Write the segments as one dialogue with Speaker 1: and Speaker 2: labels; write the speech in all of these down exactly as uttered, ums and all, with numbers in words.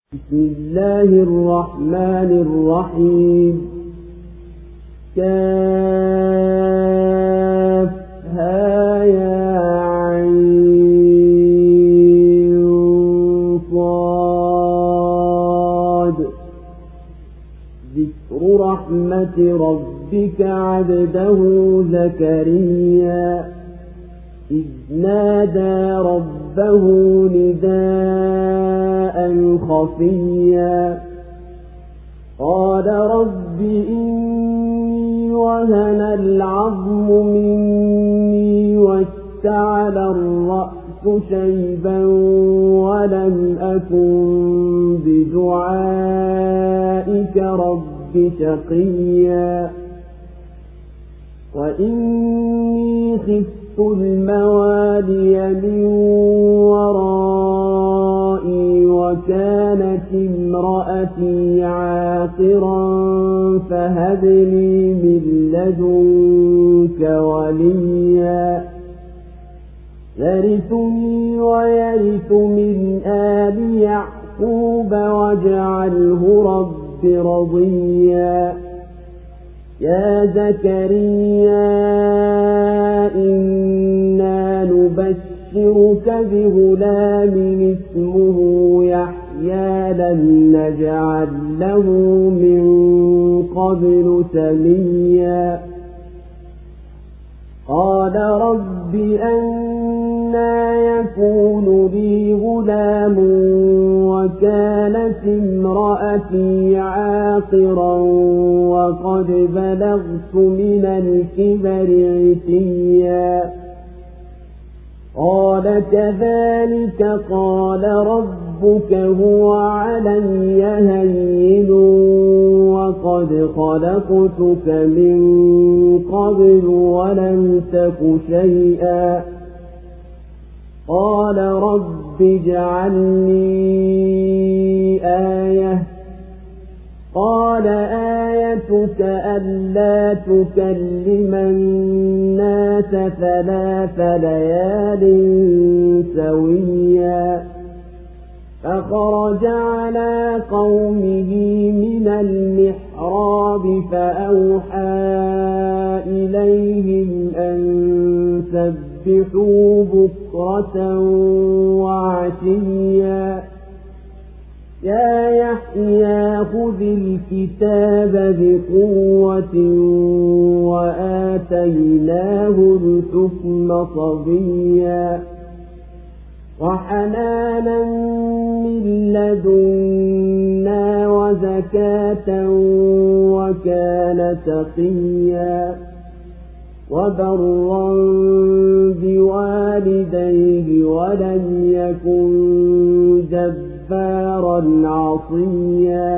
Speaker 1: بسم الله الرحمن الرحيم. كافها يا عين صاد. ذكر رحمة ربك عبده زكريا إذ نادى ربه نداء خفيا قال رب إني وهن العظم مني واشتعل الرأس شيبا ولم أكن بدعائك رب شقيا وإني خفت الموالي من ورائي وكانت امرأتي عاقرا فهب لي من لدنك وليا يرثني ويرث من آل يعقوب واجعله رب رضيا يا زكريا إنا نبشرك بغلام اسمه يحيى لم نجعل له من قبل سميا قال رب أنى يكون لي غلام وكانت امرأتي عاقرا وقد بلغت من الكبر عتيا قال كذلك قال ربك هو علي هين وقد خلقتك من قبل ولم تك شيئا قال رب اجعل لي آية قال آيتك ألا تكلم الناس ثلاث ليال سويا فخرج على قومه من المحراب فأوحى إليهم أن سبحوا بكرة وعشيا يا يحيى خذ الكتاب بقوة وآتيناه الحكم صبيا وحنانا من لدنا وزكاة وكان تقيا وبرا بوالديه ولم يكن جبارا عصيا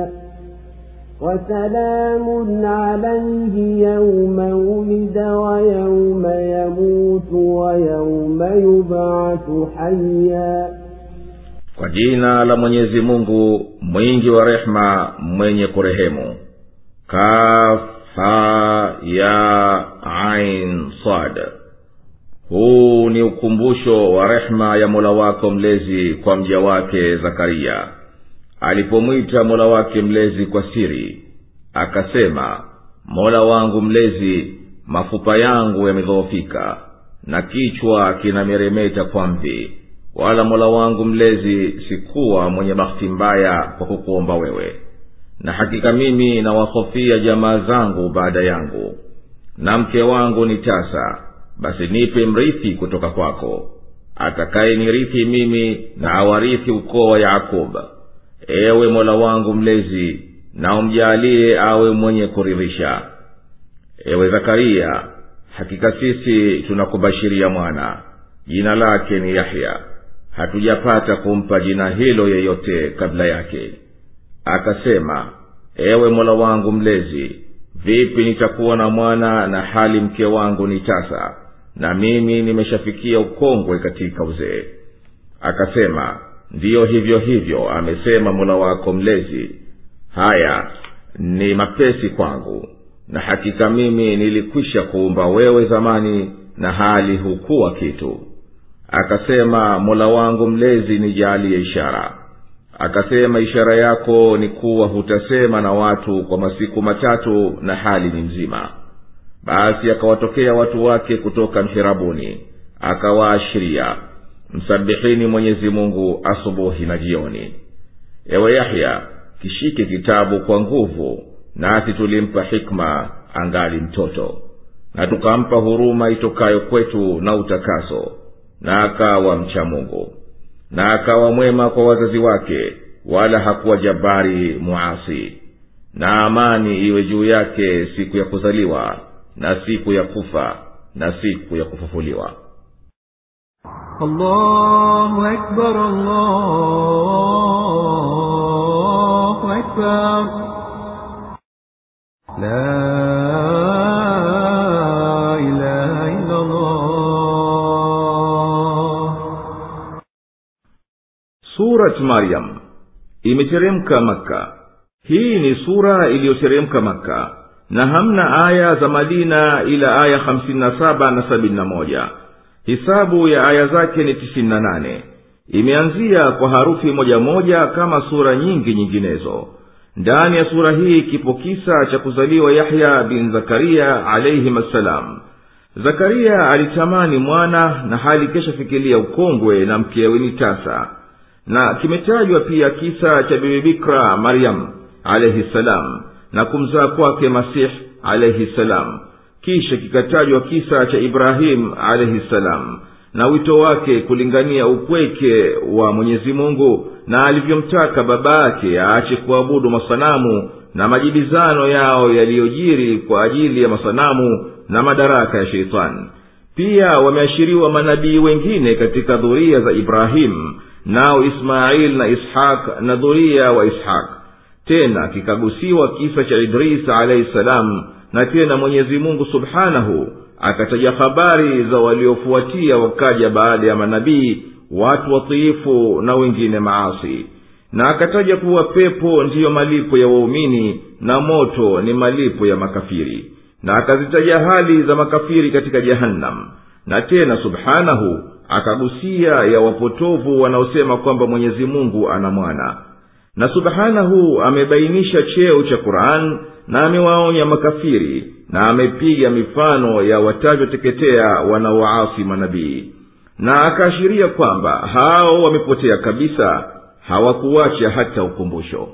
Speaker 1: وسلام عليه يوم ولد ويوم يموت ويوم يبعث حيا.
Speaker 2: Kwa jina la Mwenyezi Mungu mwingi wa rehema mwenye kurehemu. Kaf ha ya ain sad. Huu ni ukumbusho wa rehema ya Mola wako mlezi kwa mja wake Zakaria alipomwita Mola wake mlezi kwa siri, akasema, Mola wangu mlezi, mafupa yangu yamedhoofika na kichwa kinameremeta kwa mvi, wala Mola wangu mlezi sikuwa mwenye bahati mbaya kwa kukuomba wewe, na hakika mimi na wahofia jamaa zangu baada yangu, na mke wangu ni tasa, basi nipe mrithi kutoka kwako atakaye nirithi mimi na awarithi ukoo wa Yakob. Ewe Mola wangu mlezi, na umjalie awe mwenye kuridhisha. Ewe Zakaria, hakika sisi tunakubashiria mwana, jina lake ni Yahya, hatujapata kumpa jina hilo yeyote kabla yake. Akasema, ewe Mola wangu mlezi, vipi nitakuwa na mwana na hali mke wangu ni tasa na mimi nimeshafikia ukongwe katika uzee? Akasema, ndiyo hivyo hivyo amesema Mola wako mlezi, haya ni mapesi kwangu, na hakika mimi nilikwisha kuumba wewe zamani na hali hukuwa kitu. Akasema, Mola wangu mlezi nijalie ishara. akasema, ishara yako ni kuwa hutasema na watu kwa masiku matatu na hali ni mzima. Basi akawatokea watu wake kutoka mhirabuni, akawaashiria, msabihini Mwenyezi Mungu asubuhi na jioni. Ewe Yahya, kishike kitabu kwa nguvu, nasi tulimpa hikma angali mtoto, na tukampa huruma itokayo kwetu na utakaso, na akawa mcha Mungu, na akawa mwema kwa wazazi wake, wala hakuwa jabari muasi. Na amani iwe juu yake siku ya kuzaliwa na siku ya kufa na siku ya kufufuliwa.
Speaker 3: Allahu akbar, Allahu akbar, la ilaha illa Allah.
Speaker 2: Surat Maryam imeteremka Makka. Hii ni sura iliyoteremka Makka, na hamna aya za Madina ila aya hamsini na saba na sabini na moja. Hisabu ya aya zake ni tisini na nane. Imeanzia kwa harufi moja moja kama sura nyingi nyinginezo. Ndani ya sura hii kipo kisa cha kuzaliwa Yahya bin Zakaria alayhi assalam. Zakaria alitamani mwana na hali kesha fikiria ukongwe na mkewe ni tasa. Na kimetajwa pia kisa cha bibi Bikra Maryam alayhi salam na kumzaa kwake Masih alayhi salam. Kisha kikatajwa kisa cha Ibrahim alayhi salam na wito wake kulingania upweke wa Mwenyezi Mungu, na alivyomtaka babake aache kuabudu masanamu na majibizano yao yaliyojiri kwa ajili ya masanamu na madaraka ya Sheitani. Pia wameashiriwa manabii wengine katika dhuria za Ibrahim, nao Ismail na Ishaq na dhuria wa Ishaq. Tena kikagusiwa kisa cha Idris alayhi salam, na tena Mwenyezi Mungu subhanahu akataja habari za waliofuatia wakaja baada ya manabii, watu watiifu na wengine maasi. Na akataja kuwa pepo ndiyo malipo ya waumini na moto ni malipo ya makafiri, na akazitaja hali za makafiri katika jahannam. Na tena subhanahu akagusia ya wapotovu wanaosema kwamba Mwenyezi Mungu ana mwana. Na subhanahu amebainisha cheo cha Qur'an na amewaonya makafiri, na amepiga mifano ya watajwa wanaoasi manabii, na akaashiria kwamba hao wamepotea kabisa, hawakuacha hata ukumbusho.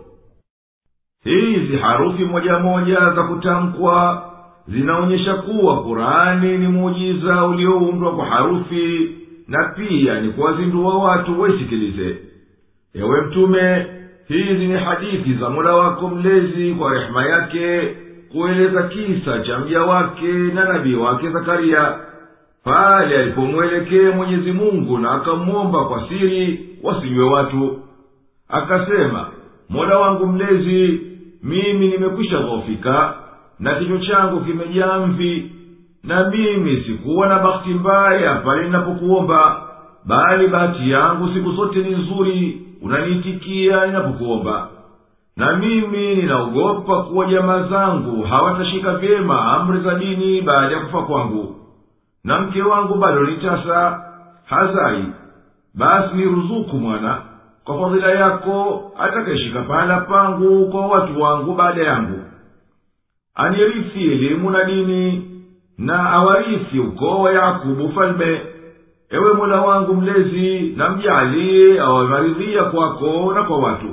Speaker 2: Hizi harufi moja moja za kutamkwa zinaonyesha kuwa Qur'ani ni muujiza ulioundwa kwa harufi, na pia ni kuwazindua watu waisikilize. Ewe Mtume, hizi ni hadithi za Mola wako mlezi kwa rehema yake, kueleza kisa cha mja wake na nabii wake Zakaria pale alipomwelekea Mwenyezi Mungu na akamwomba kwa siri wasijue watu. Akasema, Mola wangu mlezi, mimi nimekwisha dhofika na kichwa changu kimejaa mvi, na mimi sikuwa na bahati mbaya pale ninapokuomba, bali bahati yangu siku zote ni nzuri, unaniitikia ninapokuomba. Na mimi ninaogopa kuwa jamaa zangu hawatashika vyema amri za dini baada ya kufa kwangu, na mke wangu bado ni tasa hazai. Basi niruzuku mwana kwa fadhila yako atakayeshika pahala pangu kwa watu wangu baada yangu, anirisi elimu na dini, na awarisi ukoo wa Yakubu falme. Ewe Mola wangu mlezi, na mjalie awaridhia kwako na kwa watu.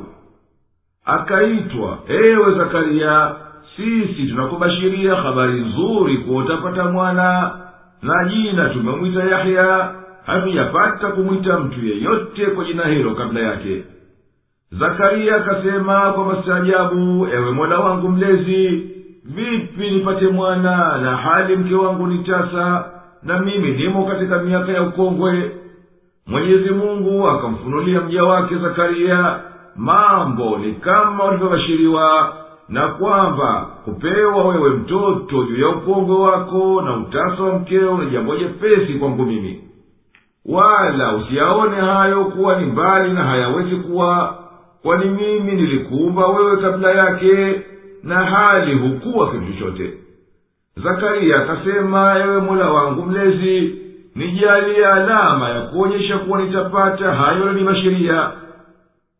Speaker 2: Akaitwa, ewe Zakaria, sisi tunakubashiria habari nzuri kuwa utapata mwana, na jina tumemwita Yahya, hatujapata kumwita mtu yeyote kwa jina hilo kabla yake. Zakaria akasema kwa mastaajabu, ewe Mola wangu mlezi, vipi nipate mwana na hali mke wangu ni tasa, na mimi nimo katika miaka ya ukongwe? Mwenyezi Mungu akamfunulia mja wake Zakaria mambo ni kama walivyobashiriwa, na kwamba kupewa wewe mtoto juu ya ukongwe wako na utasa wa mkeo ni jambo jepesi kwangu mimi, wala usiyaone hayo kuwa ni mbali na hayawezi kuwa, kwani mimi nilikuumba wewe kabla yake na hali hukuwa kitu chochote. Zakaria akasema, ewe Mola wangu mlezi, nijalie alama ya kuonyesha kuwa nitapata hayo ni bashiria.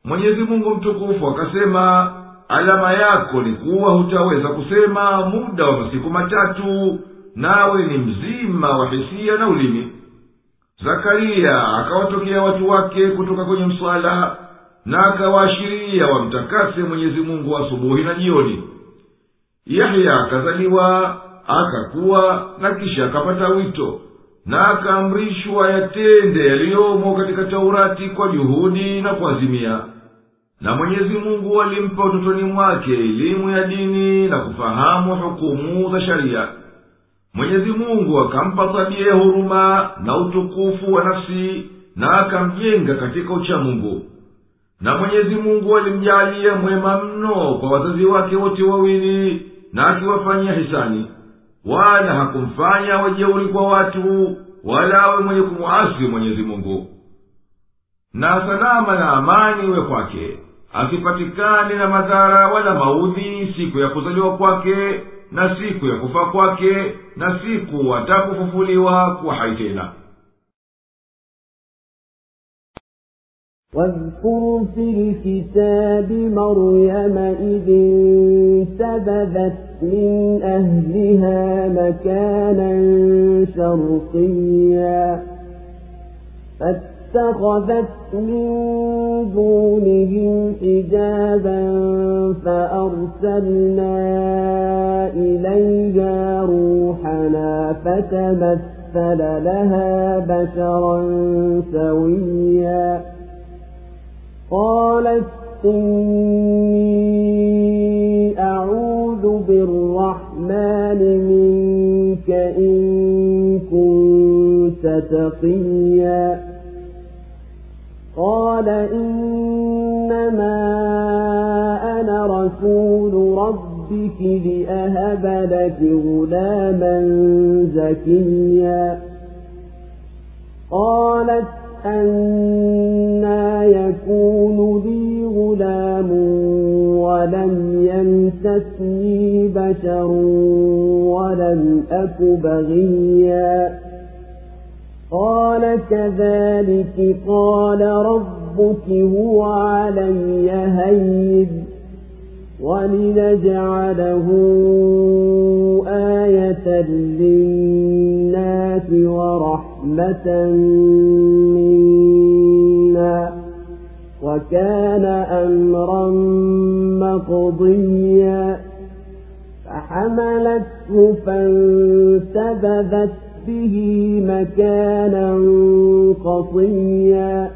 Speaker 2: Mwenyezi Mungu mtukufu akasema, alama yako ni kuwa hutaweza kusema muda wa masiku matatu, nawe ni mzima wa hisia na ulimi. Zakaria akawatokea watu wake kutoka kwenye mswala, na akawaashiria wamtakase Mwenyezi Mungu asubuhi na jioni. Yahya akazaliwa, akakuwa, na kisha akapata wito, na akaamrishwa yatende yaliyomo katika Taurati kwa juhudi na kuazimia. Na Mwenyezi Mungu alimpa utotoni mwake elimu ya dini na kufahamu hukumu za sharia. Mwenyezi Mungu akampa tabia ya huruma na utukufu wa nafsi, na akamjenga katika uchamungu. Na Mwenyezi Mungu alimjalia mwema mno kwa wazazi wake wote wawili, na akiwafanyia hisani, wala hakumfanya wajeuri kwa watu, wala awe mwenye kumuasi Mwenyezi Mungu. Na salama na amani iwe kwake, asipatikane na madhara wala maudhi siku ya kuzaliwa kwake, na siku ya kufa kwake, na siku atakufufuliwa kuwa hai tena.
Speaker 1: واذكر في الكتاب مريم إذ انتبذت من أهلها مكانا شرقيا فاتخذت من دونهم حجابا فأرسلنا إليها روحنا فتمثل لها بشرا سويا قالت إني أعوذ بالرحمن منك إن كنت تقيا قال إنما أنا رسول ربك لأهب لك غلاما زكيا قالت أنى يكون لي غلام ولم يمسسني بشر ولم أك بغيا قال كذلك قال ربك هو علي هين ولنجعله آية للناس ورحمة منا وكان أمرا مقضيا فحملته فانتبذت به مكانا قصيا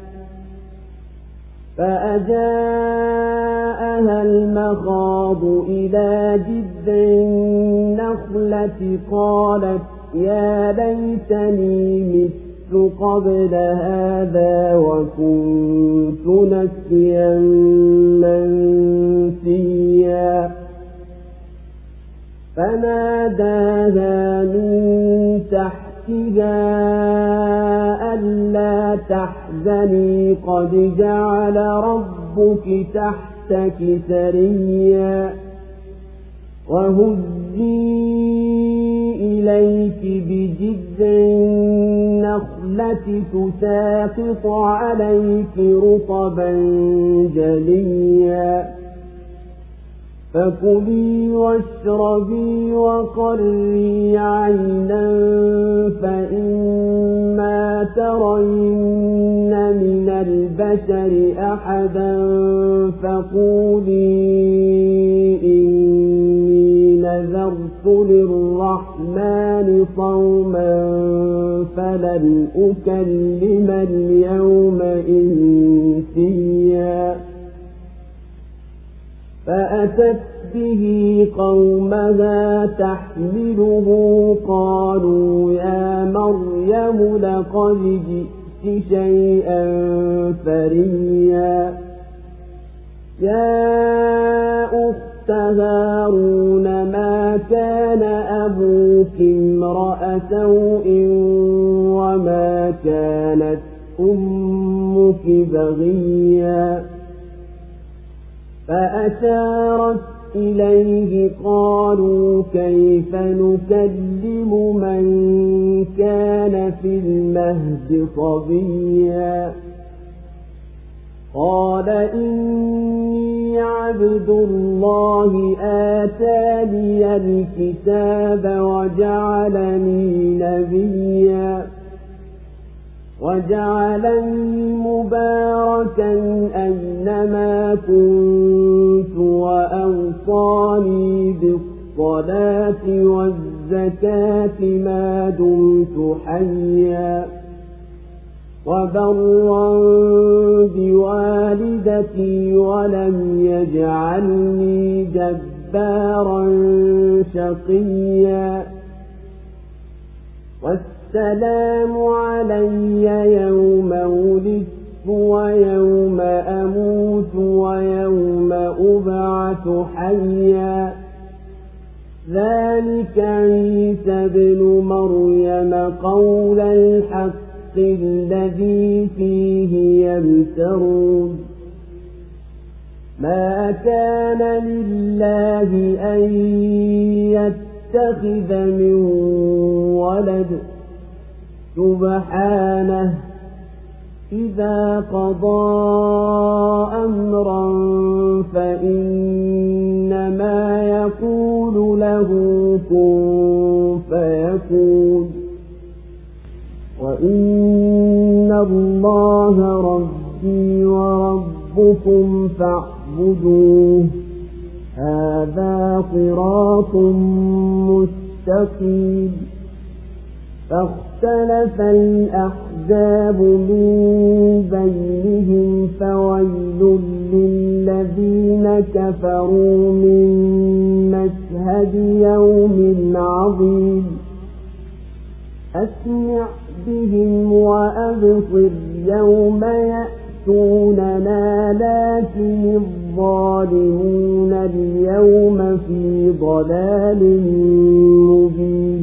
Speaker 1: فأجاءها المخاض إلى جذع النخلة قالت يا ليتني مت قبل هذا وكنت نسيا منسيا فناداها من تحتها ألا تحزني قد جعل ربك تحتك سريا وهزي إليك بجذع النخلة تساقط عليك رطبا جليا فكلي واشربي وقري عينا فإما ترين من البشر أحدا فقولي إني نذرت للرحمن صوما فلن أكلم اليوم إنسيا فأتت به قومها تحمله قالوا يا مريم لقد جئت شيئا فريا يا أخت هارون ما كان أبوك امرأ سوء وما كانت أمك بغيا فأشارت إليه قالوا كيف نكلم من كان في المهد صبيا قال إني عبد الله آتاني الكتاب وجعلني نبيا وجعلني مباركا أينما كنت وأوصاني بالصلاة والزكاة ما دمت حيا وبرا بوالدتي ولم يجعلني جبارا شقيا والسلام علي يوم ولدت ويوم أموت ويوم أبعث حيا ذلك عيسى بن مريم قول الحق الذي فيه يمترون ما كان لله أن يتخذ من ولد سبحانه إذا قضى أمرا فإنما يقول له كن فيكون وإن الله ربي وربكم فاعبدوه هذا صراط مستقيم فاختلف الأحزاب من بينهم فويل للذين كفروا من مشهد يوم عظيم أسمع بهم وأبصر يوم يأتوننا لكن الظالمون اليوم في ضلال مبين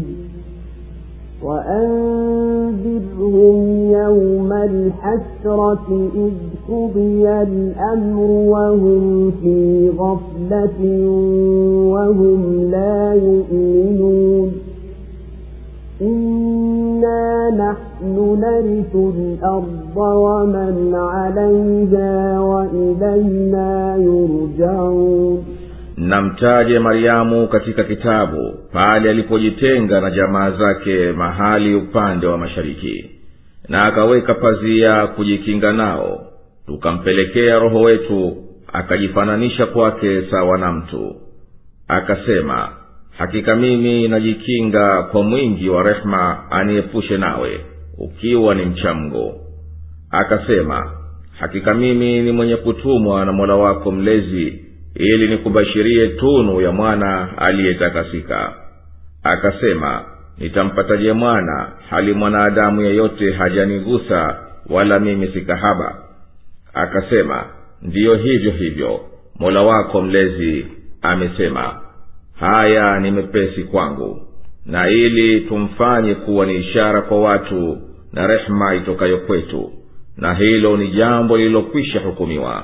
Speaker 1: وأنذرهم يوم الحسرة إذ قضي الأمر وهم في غفلة وهم لا يؤمنون إنا نحن نرث الأرض ومن عليها وإلينا يرجعون.
Speaker 2: Na mtaje Mariamu katika kitabu pale alipojitenga na jamaa zake mahali upande wa mashariki, na akaweka pazia kujikinga nao. Tukampelekea roho wetu akajifananisha kwake sawa na mtu. Akasema, hakika mimi najikinga kwa mwingi wa rehema aniepushe nawe ukiwa ni mchamgo. Akasema, hakika mimi ni mwenye kutumwa na Mola wako mlezi ili nikubashirie tunu ya mwana aliyetakasika. Akasema, nitampataje mwana hali mwanadamu yeyote hajanigusa wala mimi sikahaba? Akasema, ndiyo hivyo hivyo Mola wako mlezi amesema, haya ni mepesi kwangu, na ili tumfanye kuwa ni ishara kwa watu na rehema itokayo kwetu, na hilo ni jambo lililokwisha hukumiwa.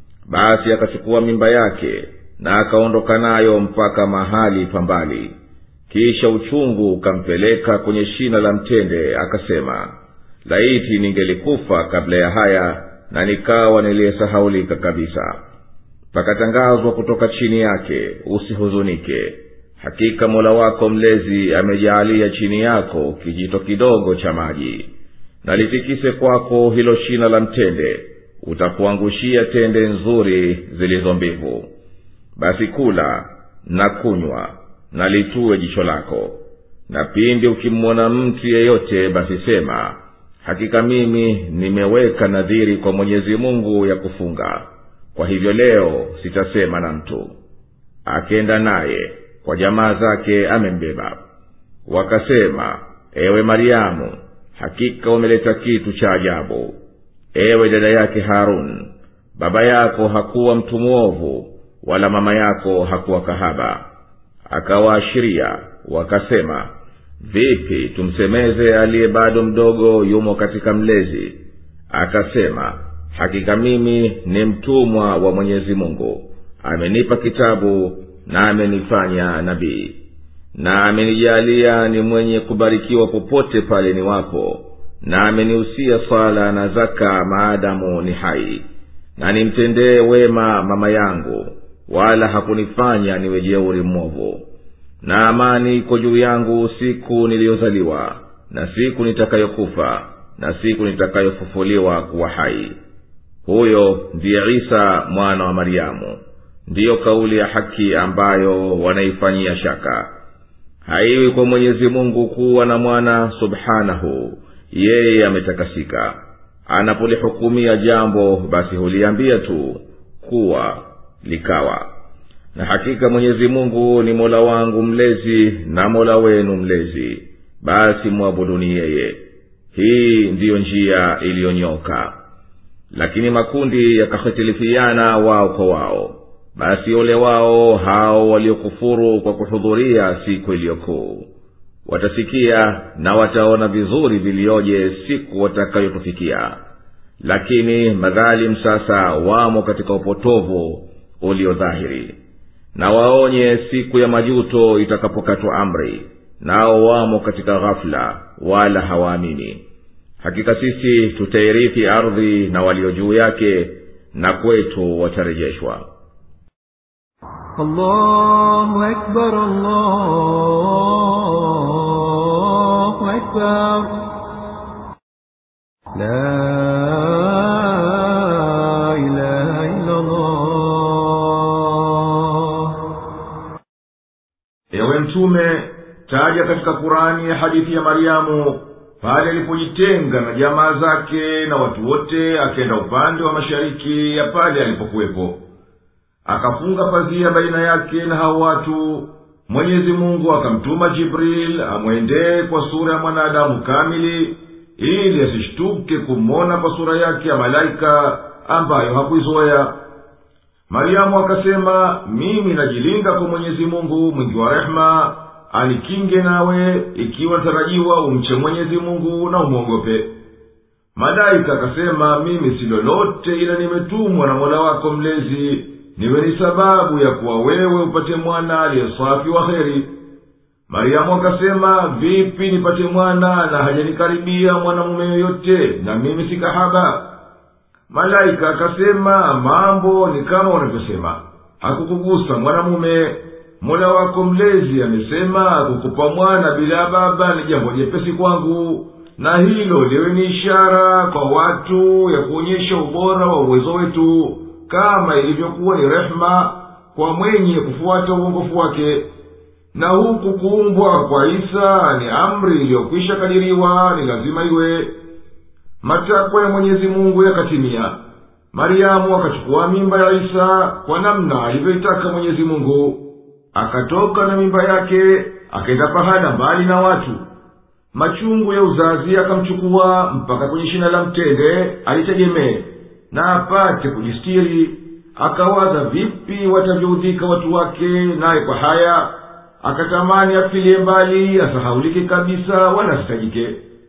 Speaker 2: Basi akachukua mimba yake na akaondoka nayo mpaka mahali pambali. Kisha uchungu ukampeleka kwenye shina la mtende. Akasema, laiti ningelikufa kabla ya haya na nikawa niliyesahaulika kabisa. Pakatangazwa kutoka chini yake, usihuzunike, hakika Mola wako mlezi amejaalia chini yako kijito kidogo cha maji, na litikise kwako hilo shina la mtende, utakuangushia tende nzuri zilizo mbivu. Basi kula na kunywa na litue jicho lako, na pindi ukimwona mtu yeyote basi sema, hakika mimi nimeweka nadhiri kwa Mwenyezi Mungu ya kufunga, kwa hivyo leo sitasema na mtu. Akenda naye kwa jamaa zake amembeba. Wakasema, ewe Mariamu, hakika umeleta kitu cha ajabu. Ewe dada yake Harun, baba yako hakuwa mtu mwovu wala mama yako hakuwa kahaba. Akawaashiria. Wakasema, vipi tumsemeze aliye bado mdogo yumo katika mlezi? Akasema, hakika mimi ni mtumwa wa Mwenyezi Mungu, amenipa kitabu na amenifanya nabii, na amenijalia ni mwenye kubarikiwa popote pale ni wapo, na amenihusia swala na zaka maadamu ni hai, na nimtendee wema mama yangu, wala hakunifanya niwe jeuri mwovu. Na amani iko juu yangu siku niliyozaliwa, na siku nitakayokufa, na siku nitakayofufuliwa kuwa hai. Huyo ndiye Isa mwana wa Maryamu. Ndiyo kauli ya haki ambayo wanaifanyia shaka. Haiwi kwa Mwenyezi Mungu kuwa na mwana, subhanahu, yeye ametakasika. Anapolihukumia jambo basi huliambia tu kuwa, likawa. Na hakika Mwenyezi Mungu ni Mola wangu mlezi na Mola wenu mlezi, basi muabuduni yeye. Hii ndiyo njia iliyonyoka. Lakini makundi yakahitilifiana wao kwa wao. Basi ole wao hao waliokufuru kwa kuhudhuria siku iliyokuu. Watasikia na wataona vizuri vilioje siku watakayotufikia. Lakini madhalim sasa wamo katika upotovu uliodhahiri. Na waonye siku ya majuto itakapokatwa amri, nao wamo katika ghafla wala hawaamini. Hakika sisi tutairithi ardhi na walio juu yake, na kwetu watarejeshwa.
Speaker 3: Allahu Akbar, Allahu Akbar. La ilaha illa Allah.
Speaker 4: Ewe Mtume, taja katika Qur'ani ya hadithi ya Maryamu pale alipojitenga na jamaa zake na watu wote, akaenda upande wa mashariki ya pale alipokuwepo. Akafunga pazia baina yake na hao watu. Mwenyezi Mungu akamtuma Jibril amwendee kwa sura ya mwanadamu kamili, ili asishtuke kumwona kwa sura yake ya malaika ambayo hakuizoea. Maryamu akasema, mimi najilinda kwa Mwenyezi Mungu mwingi wa rehema, anikinge nawe ikiwa tarajiwa umche Mwenyezi Mungu na umuogope. Malaika akasema, mimi si lolote ila nimetumwa na Mola wako mlezi, niwe ni sababu ya kuwa wewe upate mwana aliyesafi wa kheri. Maryamu akasema, vipi nipate mwana na hajanikaribia mwanamume yoyote, na mimi si kahaba? Malaika akasema, mambo ni kama unavyosema, hakukugusa mwanamume. Mola wako mlezi amesema kukupa mwana bila baba ni jambo jepesi kwangu, na hilo liwe ni ishara kwa watu ya kuonyesha ubora wa uwezo wetu, kama ilivyokuwa ni rehema kwa mwenye kufuata uongofu wake. Na huku kuumbwa kwa Isa ni amri iliyokwisha kadiriwa, ni lazima iwe. Matakwa ya Mwenyezi Mungu yakatimia. Maryamu akachukua mimba ya Isa kwa namna alivyoitaka Mwenyezi Mungu. Akatoka na mimba yake, akaenda pahala mbali na watu. Machungu ya uzazi akamchukua mpaka kwenye shina la mtende alitegemee, na apate kujistiri. Akawaza vipi watavyoudhika watu wake, naye kwa haya akatamani afilie mbali, asahaulike kabisa wala asitajike.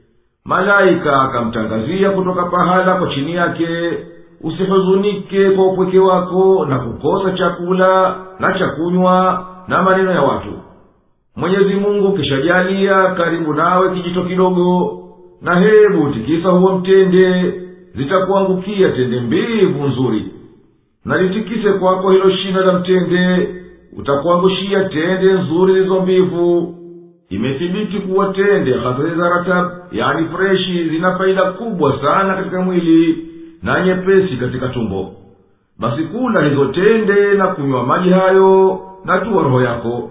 Speaker 4: Malaika akamtangazia kutoka pahala kwa chini yake, usihuzunike kwa upweke wako na kukosa chakula na chakunywa na maneno ya watu. Mwenyezi Mungu kishajalia karibu nawe kijito kidogo, na hebu tikisa huo mtende, zitakuangukia tende mbivu nzuri. Na litikise kwako hilo shina la mtende, utakuangushia tende nzuri zilizo mbivu. Imethibiti kuwa tende hasa za ratab, yani freshi, zina faida kubwa sana katika mwili na nyepesi katika tumbo. Basi kula hizo tende na kunywa maji hayo, na tuwa roho yako.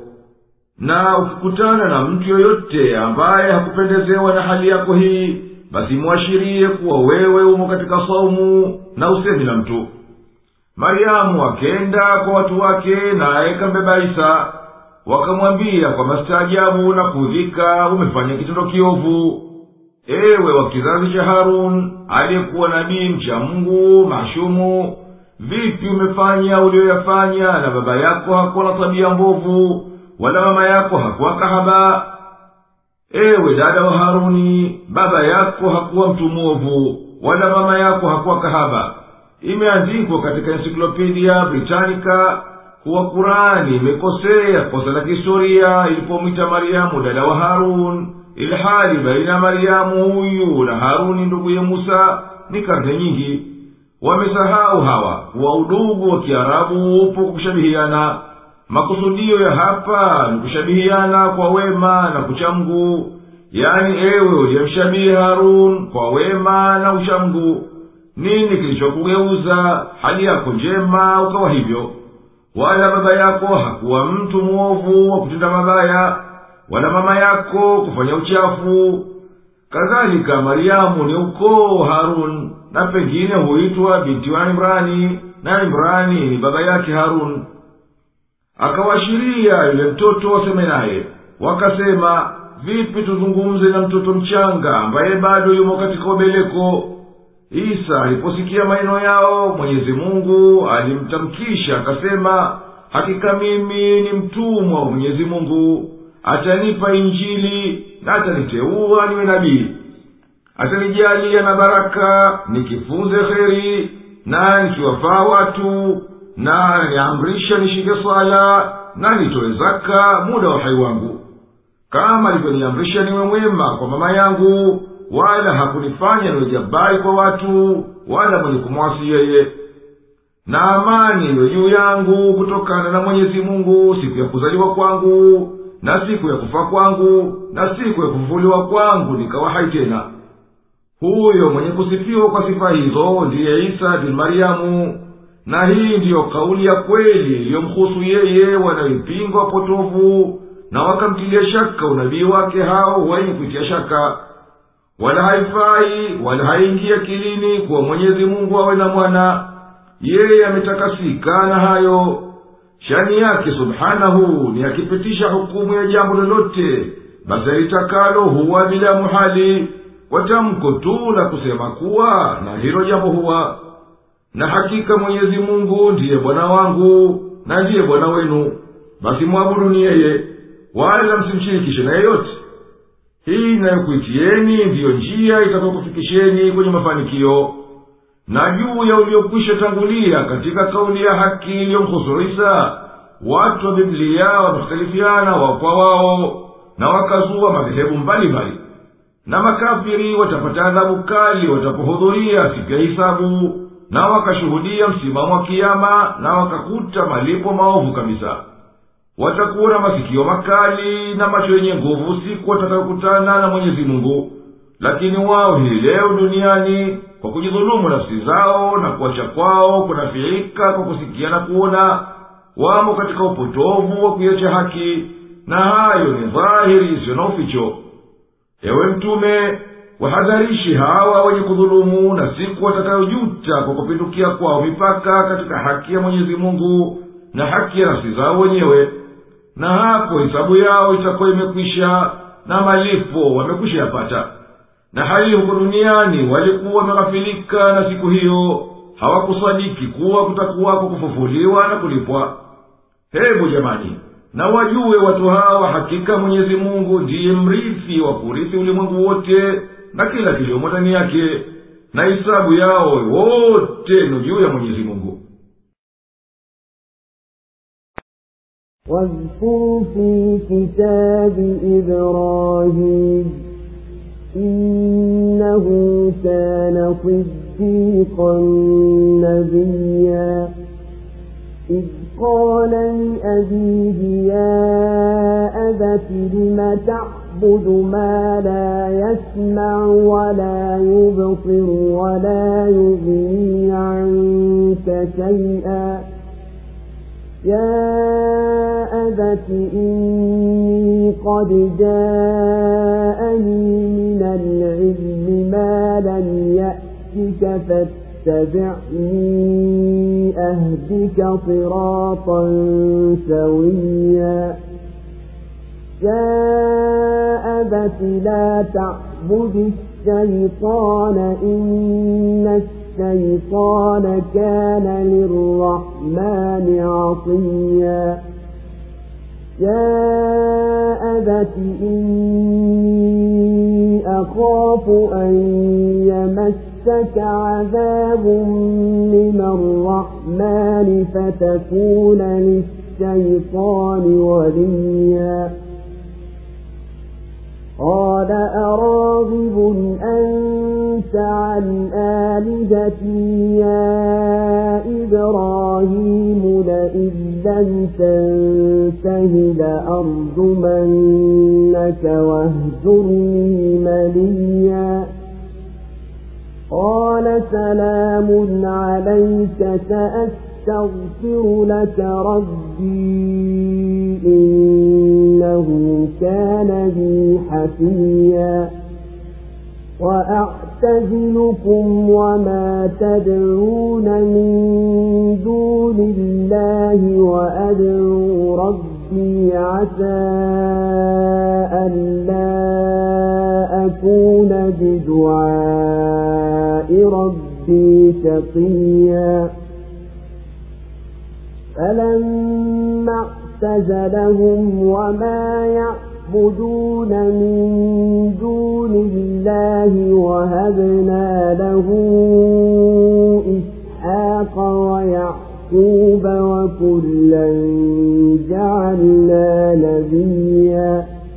Speaker 4: Na ukikutana na mtu yoyote ambaye hakupendezewa na hali yako hii, basi muashirie kuwa wewe umo katika saumu, na usemi na mtu. Maryamu akenda kwa watu wake, na akambeba Isa. Wakamwambia kwa mastaajabu na kudhika, umefanya kitendo kiovu. Ewe wa kizazi cha Harun, aliyekuwa nabii mcha Mungu mashumu, vipi umefanya ulioyafanya, na baba yako hakuwa na tabia mbovu, wala mama yako hakuwa kahaba? Ewe dada wa Haruni, baba yako hakuwa mtu mwovu, wala mama yako hakuwa kahaba. Imeandikwa katika Encyclopedia Britannica kuwa Qur'ani imekosea kosa la kihistoria ilipomwita Maryamu dada wa Harun, ilhali baina Maryamu huyu na Haruni ndugu ya Musa ni karne nyingi. wamesahau hawa kuwa udugu wa kiarabu upo kushabihiana. Makusudio ya hapa ni kushabihiana kwa wema na kuchamgu, yani ewe uliyemshabihi Harun kwa wema na uchamgu. Nini kilichokugeuza hali yako njema ukawa hivyo? Wala baba yako hakuwa mtu mwovu wa kutenda mabaya, wala mama yako kufanya uchafu. Kadhalika Mariamu ni ukoo Harun, na pengine huitwa binti wa Imrani, na Imrani ni baba yake Harun. Akawashiria yule mtoto waseme naye, wakasema, vipi tuzungumze na mtoto mchanga ambaye bado yumo katika ubeleko? Isa aliposikia maneno yao, Mwenyezi Mungu alimtamkisha akasema, hakika mimi ni mtumwa wa Mwenyezi Mungu, atanipa Injili na ataniteua niwe nabii. Atanijalia na baraka, nikifunze kheri na nikiwafaa watu, na niamrisha nishike swala na nitoe zaka muda wa hai wangu, kama alivyoniamrisha niwe mwema kwa mama yangu, wala hakunifanya niwe jabari kwa watu wala mwenye kumwasi yeye. Na amani iwe juu yangu kutokana na Mwenyezi Mungu siku ya kuzaliwa kwangu na siku ya kufa kwangu na siku ya kufufuliwa kwangu nikawa hai tena. Huyo mwenye kusifiwa kwa sifa hizo ndiye Isa bin Mariamu, na hii ndiyo kauli ya kweli iliyomhusu yeye wanaoipinga wapotovu na wakamtilia shaka unabii wake hao wenye kuitia shaka. Wala haifai wala haingia kilini kuwa Mwenyezi Mungu awe na mwana. Yeye ametakasika na hayo. Shani yake subhanahu ni akipitisha hukumu ya jambo lolote, basi litakalo huwa bila muhali, kwa tamko tu la kusema kuwa na hilo jambo huwa. Na hakika Mwenyezi Mungu ndiye Bwana wangu na ndiye Bwana wenu, basi muabuduni yeye, wala msimshirikishe na yeyote. Hii inayokuitieni ndiyo njia itakayokufikisheni kwenye mafanikio. Na juu ya uliokwisha tangulia katika kauli ya haki iliyomhusu Isa, watu wa Biblia wamekhtalifiana wao kwa wao na wakazua madhehebu mbalimbali. Na makafiri watapata adhabu kali watapohudhuria siku ya hisabu, na wakashuhudia msimamo wa kiyama, na wakakuta malipo maovu kabisa. Watakuwa na masikio makali na macho yenye nguvu siku watakayokutana na Mwenyezi Mungu. Lakini wao hii leo duniani kwa kujidhulumu nafsi zao na kuacha kwao kunafiika kwa kusikia na kuona, wamo katika upotovu wa kuiacha haki, na hayo ni dhahiri isiyo na uficho. Ewe Mtume, wahadharishi hawa wenye kudhulumu na siku watakayojuta kwa kupindukia kwao mipaka katika haki ya Mwenyezi Mungu na haki ya nafsi zao wenyewe. Na hapo hisabu yao itakuwa imekwisha na malipo wamekwisha yapata. Na hali huko duniani walikuwa wameghafilika na siku hiyo, hawakusadiki kuwa kutakuwako kufufuliwa na kulipwa. Hebu jamani, na wajue watu hawa hakika Mwenyezi Mungu ndiye mrithi wa kurithi ulimwengu wote na kila kiliomo ndani yake, na hisabu yao wote ni juu ya Mwenyezi Mungu.
Speaker 1: واذكر في كتاب إبراهيم إنه كان صديقا نبيا إذ قال لأبيه يا أبت لم تعبد ما لا يسمع ولا يبصر ولا يغني عنك شيئا يا أبت إني قد جاءني من العلم ما لم يأتك فاتبعني أهدك صراطا سويا يا أبت لا تعبد الشيطان إن الشيطان كان للرحمن عصيا يا أبت إني أخاف أن يمسك عذاب من الرحمن فتكون للشيطان وليا قال أراغب أنت عن آلهتي يا إبراهيم لئن لم تنته لأرجمنك واهجرني مليا قال سلام عليك سأستغفر لك ربي إنه كان بي حفيا وأعتزلكم وما تدعون من دون الله وأدعو ربي عسى ألا أكون بدعاء ربي شقيا فلما اعتزلهم وما يعبدون من دون الله وهبنا له إسحاق ويعقوب وكلا جعلنا نبيا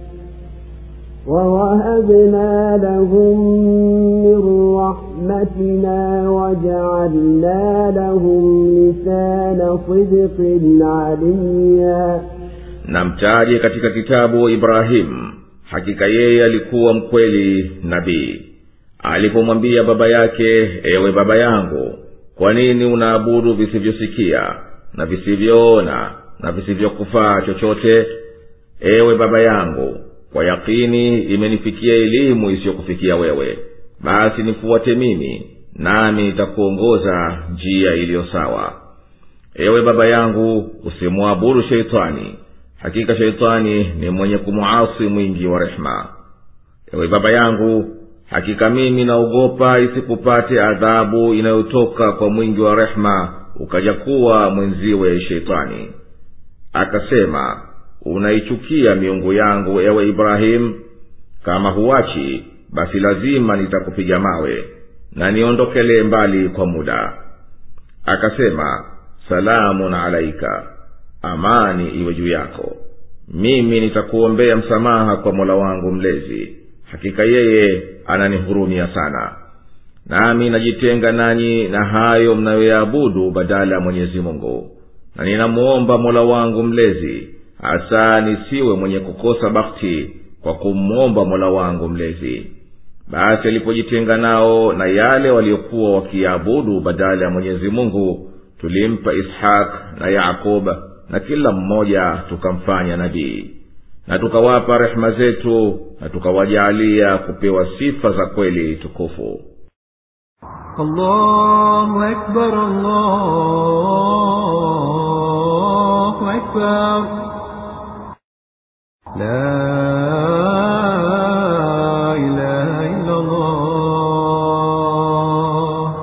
Speaker 1: ووهبنا لهم من رحمتنا وجعلنا لهم لسان صدق عليا.
Speaker 2: Na mtaje katika kitabu Ibrahim, hakika yeye alikuwa mkweli nabii. Alipomwambia baba yake, ewe baba yangu, kwa nini unaabudu visivyosikia na visivyoona na visivyokufaa chochote? Ewe baba yangu, kwa yakini imenifikia elimu isiyokufikia wewe, basi nifuate mimi, nami nitakuongoza njia iliyo sawa. Ewe baba yangu, usimwabudu sheitani, hakika sheitani ni mwenye kumuasi mwingi wa rehema. Ewe baba yangu, hakika mimi naogopa isikupate adhabu inayotoka kwa mwingi wa rehema ukaja kuwa mwenziwe sheitani. Akasema, unaichukia miungu yangu ewe Ibrahim? Kama huachi, basi lazima nitakupiga mawe na niondokele mbali kwa muda. Akasema, salamun alaika, amani iwe juu yako. Mimi nitakuombea msamaha kwa Mola wangu mlezi, hakika yeye ananihurumia sana. Nami najitenga nanyi na hayo mnayoyaabudu badala ya Mwenyezi Mungu, na ninamuomba Mola wangu mlezi hasa nisiwe mwenye kukosa bakhti kwa kumwomba Mola wangu mlezi. Basi alipojitenga nao na yale waliokuwa wakiabudu badala ya Mwenyezi Mungu, tulimpa Ishaq na Yaakub, na kila mmoja tukamfanya nabii, na tukawapa rehema zetu, na tukawajalia kupewa sifa za kweli tukufu.
Speaker 3: Allahu Akbar, Allahu Akbar, la ilaha illa Allah.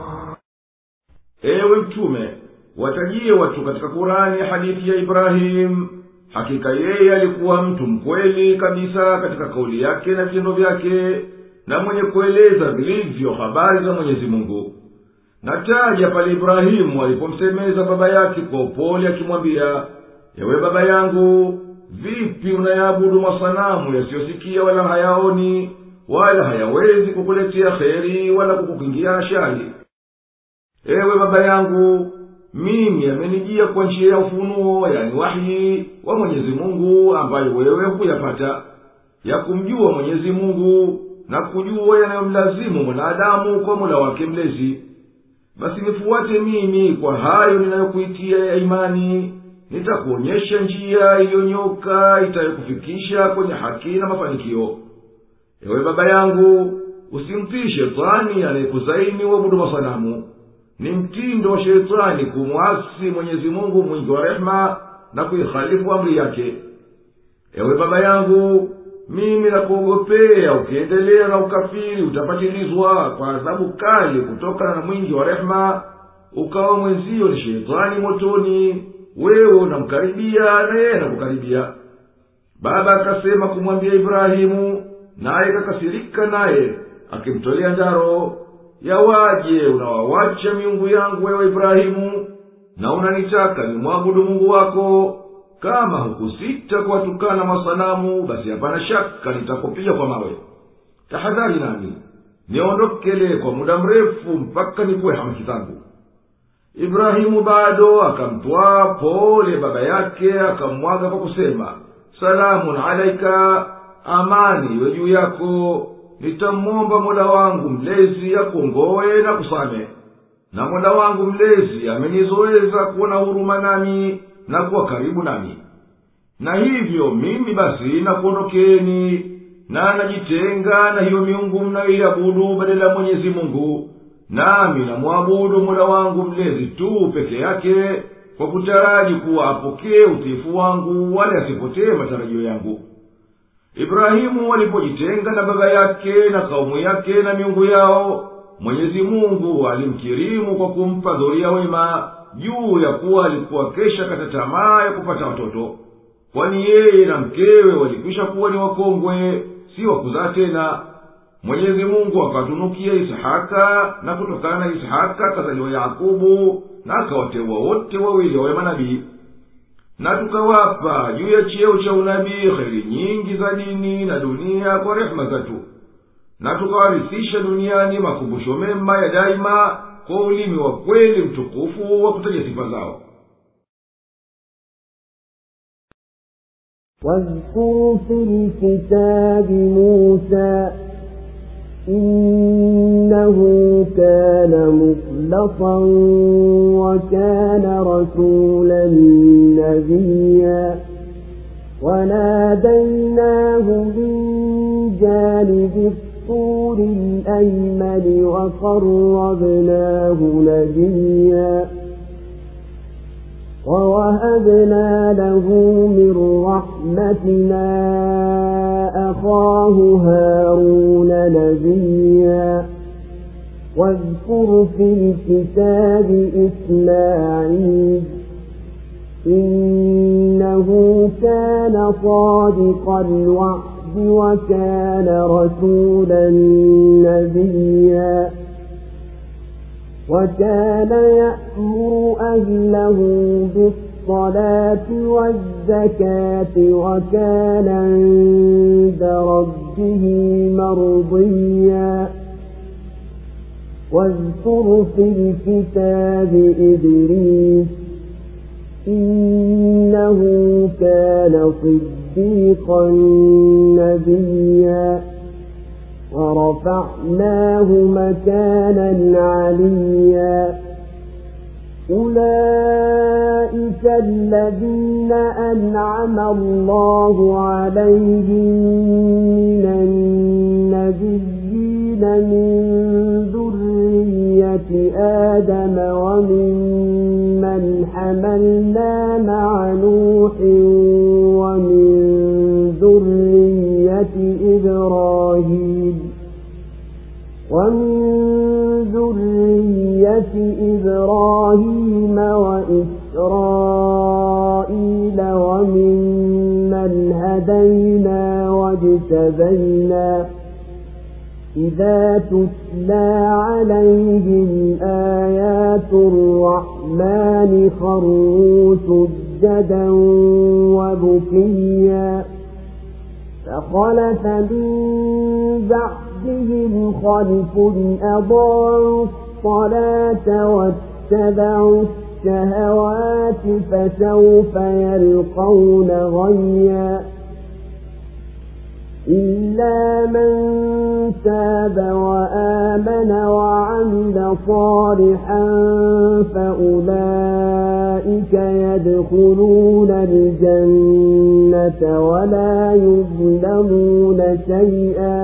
Speaker 4: Ewe mtume, watajie watu katika Qur'ani hadithi ya Ibrahim. Hakika yeye alikuwa mtu mkweli kabisa katika kauli yake na vitendo vyake, na mwenye kueleza vilivyo habari za Mwenyezi Mungu. Nataja pale Ibrahimu alipomsemeza baba yake kwa upole akimwambia, ewe baba yangu, vipi unayaabudu masanamu yasiyosikia wala hayaoni wala hayawezi kukuletea kheri wala kukukingia shari? Ewe baba yangu, mimi amenijia kwa njia ya ufunuo, yani wahi wa Mwenyezi Mungu, ambayo wewe hukuyapata, ya kumjua Mwenyezi Mungu na kujua yanayomlazimu mwanadamu kwa Mola wake mlezi. Basi nifuate mimi kwa hayo ninayokuitia ya imani, nitakuonyesha njia iliyonyoka itayokufikisha kwenye haki na mafanikio. Ewe baba yangu, usimtii shetani anayekuzaini uabudu masanamu. Ni mtindo wa shetani kumwasi Mwenyezi Mungu mwingi wa rehema na kuikhalifu amri yake. Ewe baba yangu, mimi nakuogopea ukiendelea na ukafiri utapatilizwa kwa adhabu kali kutokana na mwingi wa rehema, ukawa mwenzio ni shetani motoni, wewe unamkaribia na yeye anakukaribia. Baba akasema kumwambia Ibrahimu, naye kakasirika naye akimtolea ndaro, yawaje unawawacha miungu yangu wewe Ibrahimu, na unanitaka nimwabudu Mungu wako? kama hukusita kuwatukana masanamu, basi hapana shaka nitakupiga kwa mawe. Tahadhari nami niondokele kwa muda mrefu mpaka nikuwe haki zangu. Ibrahimu bado akamtwaa pole baba yake, akamwaga kwa kusema, salamun alaika, amani iwe juu yako. Nitamwomba Mola wangu mlezi akuongoe na kusame, na Mola wangu mlezi amenizoeza kuona huruma nami na kuwa karibu nami. Na hivyo mimi basi nakuondokeni, na najitenga na hiyo miungu mnayoiabudu badala ya Mwenyezi Mungu, nami namwabudu Mola wangu mlezi tu peke yake, kwa kutaraji kuwa apokee utiifu wangu wala asipotee matarajio yangu. Ibrahimu alipojitenga na baba yake na kaumu yake na miungu yao, Mwenyezi Mungu alimkirimu kwa kumpa dhuria wema, juu ya kuwa alikuwa kesha kata tamaa ya kupata watoto, kwani yeye na mkewe walikwisha kuwa ni wakongwe, si wakuzaa tena. Mwenyezi Mungu akatunukia Isihaka, na kutokana na Isihaka akazaliwa Yakubu, na akawateua wote wawili wawe manabii. Na tukawapa juu ya cheo cha unabii kheri nyingi za dini na dunia kwa rehema zetu, na tukawarithisha duniani makumbusho mema ya daima kwa ulimi wa kweli mtukufu wa kutaja sifa zao.
Speaker 1: واذكر في الكتاب موسى إنه كان مخلصا وكان رسولا نبيا وناديناه من جانب الطور الأيمن وقربناه نبيا ووهبنا له من رحمتنا أخاه هارون نبيا واذكر في الكتاب إسماعيل إنه كان صادق الوعد وكان رسولا نبيا وكان يأمر أهله بالصلاة والزكاة وكان عند ربه مرضيا واذكر في الكتاب إدريس إنه كان صديقا نبيا ورفعناه مكانا عليا أولئك الذين أنعم الله عليهم من النبيين من ذرية آدم وممن حملنا مع نوح ومن ذرية إبراهيم ومن ذرية إبراهيم وإسرائيل وممن هدينا واجتبينا إذا تتلى عليهم آيات الرحمن خروا سجدا وبكيا فخلف من بعدهم خلف أضاعوا الصلاة واتبعوا الشهوات فسوف يلقون غيا إلا من تاب وآمن وعمل صالحا فأولئك يدخلون الجنة ولا يظلمون شيئا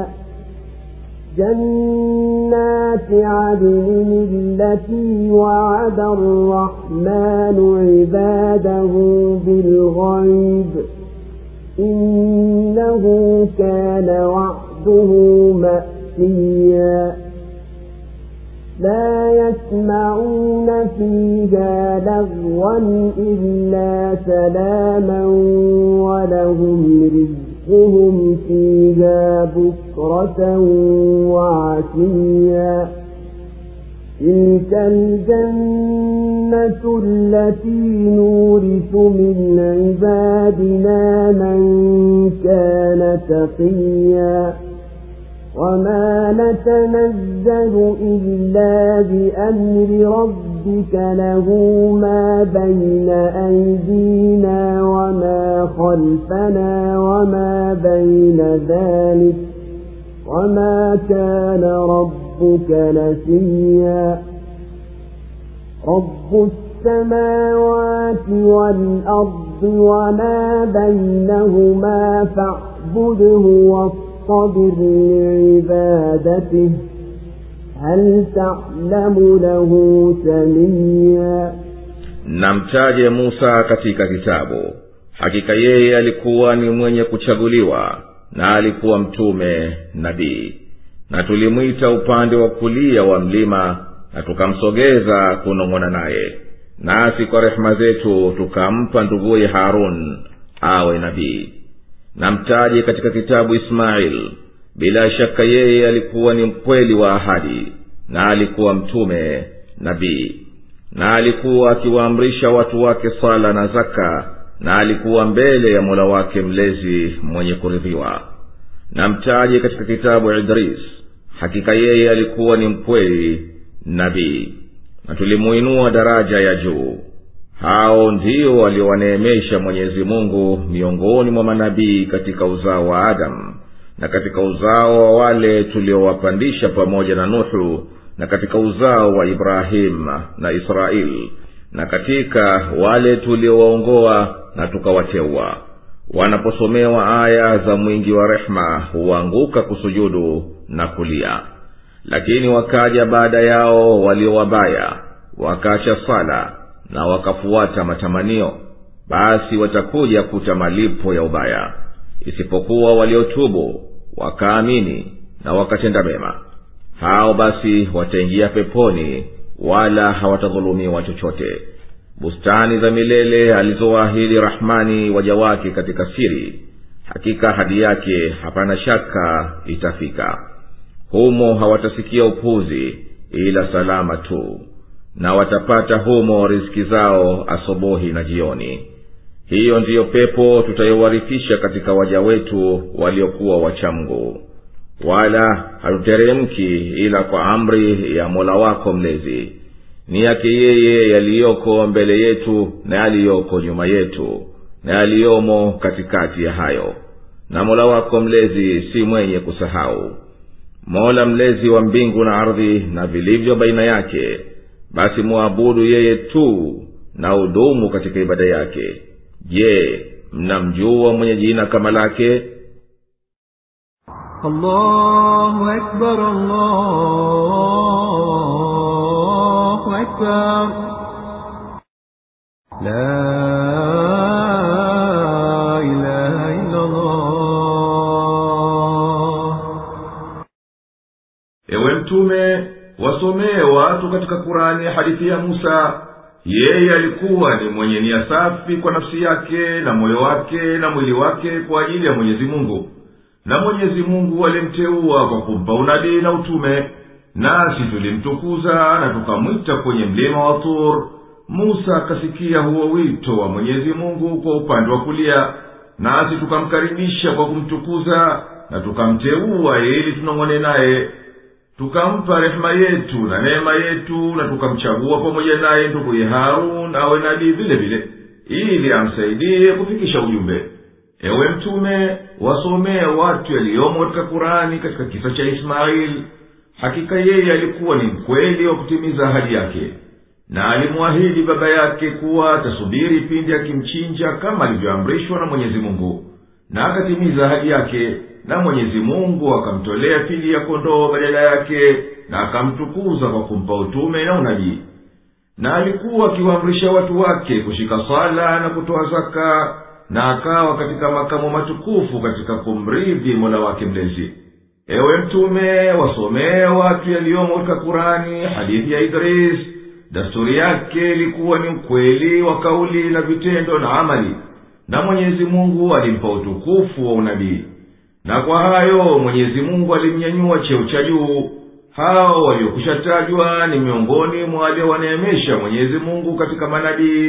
Speaker 1: جنات عدن التي وعد الرحمن عباده بالغيب إنه كان وعده مأتيا لا يسمعون فيها لغوا إلا سلاما ولهم رزقهم فيها بكرة وعشيا تلك الجنة التي نورث من عبادنا عبادنا من كان تقيا وما نتنزل إلا بأمر ربك له ما بين أيدينا وما خلفنا وما بين ذلك وما كان ربك نسيا رب السماوات والأرض وما بينهما فاعبده واصطبر لعبادته هل تعلم له سميا.
Speaker 2: na mtaje Musa katika kitabu, hakika yeye alikuwa ni mwenye kuchaguliwa na alikuwa mtume nabii, na tulimwita upande wa kulia wa mlima na tukamsogeza kunong'ona naye, nasi kwa rehema zetu tukampa nduguye Harun awe nabii. na mtaje katika kitabu Ismail, bila shaka yeye alikuwa ni mkweli wa ahadi na alikuwa mtume nabii, na alikuwa akiwaamrisha watu wake sala na zaka, na alikuwa mbele ya Mola wake mlezi mwenye kuridhiwa. na mtaje katika kitabu Idris, hakika yeye alikuwa ni mkweli nabii, na tulimuinua daraja ya juu. hao ndio waliowaneemesha Mwenyezi Mungu miongoni mwa manabii katika uzao wa Adam, na katika uzao wa wale tuliowapandisha pamoja na Nuhu, na katika uzao wa Ibrahim na Israel, na katika wale tuliowaongoa na tukawateua. wanaposomewa aya za mwingi wa rehema huanguka kusujudu na kulia. lakini wakaja baada yao walio wabaya, wakaacha sala na wakafuata matamanio, basi watakuja kuta malipo ya ubaya, isipokuwa waliotubu wakaamini na wakatenda mema. hao basi wataingia peponi, wala hawatadhulumiwa chochote. bustani za milele alizoahidi Rahmani waja wake katika siri, hakika hadi yake hapana shaka itafika. humo hawatasikia upuzi ila salama tu, na watapata humo riziki zao asubuhi na jioni. hiyo ndiyo pepo tutayowarithisha katika waja wetu waliokuwa wachamgu. wala hatuteremki ila kwa amri ya Mola wako mlezi, ni yake yeye yaliyoko mbele yetu na yaliyoko nyuma yetu na yaliyomo katikati ya hayo, na Mola wako mlezi si mwenye kusahau. Mola mlezi wa mbingu na ardhi na vilivyo baina yake, basi muabudu yeye tu na udumu katika ibada yake. je, mnamjua mwenye jina kama lake?
Speaker 3: Allahu Akbar, Allahu Akbar, la ilaha illa Allah.
Speaker 4: Ewe mtume, wasomee watu katika Qur'ani hadithi ya Musa. Yeye alikuwa ni mwenye nia safi kwa nafsi yake na moyo wake na mwili wake kwa ajili ya Mwenyezi Mungu, na Mwenyezi Mungu alimteua kwa kumpa unabii na utume, nasi tulimtukuza na tukamwita kwenye mlima wa Tur. Musa akasikia huo wito wa Mwenyezi Mungu kwa upande wa kulia, nasi tukamkaribisha kwa kumtukuza na tukamteua ili tunong'one naye. Tukampa rehema yetu na neema yetu, na tukamchagua pamoja naye nduguye Harun awe nabii vile vile, ili amsaidie kufikisha ujumbe. Ewe mtume, wasomee watu yaliyomo katika Qur'ani katika kisa cha Ismail. Hakika yeye alikuwa ni mkweli wa kutimiza ahadi yake, na alimwahidi baba yake kuwa atasubiri pindi akimchinja kama alivyoamrishwa na Mwenyezi Mungu, na akatimiza ahadi yake, na Mwenyezi Mungu akamtolea fili ya kondoo badala yake, na akamtukuza kwa kumpa utume na unabii. Na alikuwa akiwaamrisha watu wake kushika sala na kutoa zaka, na akawa katika makamo matukufu katika kumridhi Mola wake mlezi. Ewe mtume, wasomee watu yaliyomo katika Qur'ani hadithi ya Idris. Dasturi yake ilikuwa ni ukweli wa kauli na vitendo na amali, na Mwenyezi Mungu alimpa utukufu wa unabii. Na kwa hayo Mwenyezi Mungu alimnyanyua cheo cha juu. Hao waliokushatajwa ni miongoni mwa wale waneemesha Mwenyezi Mungu katika manabii,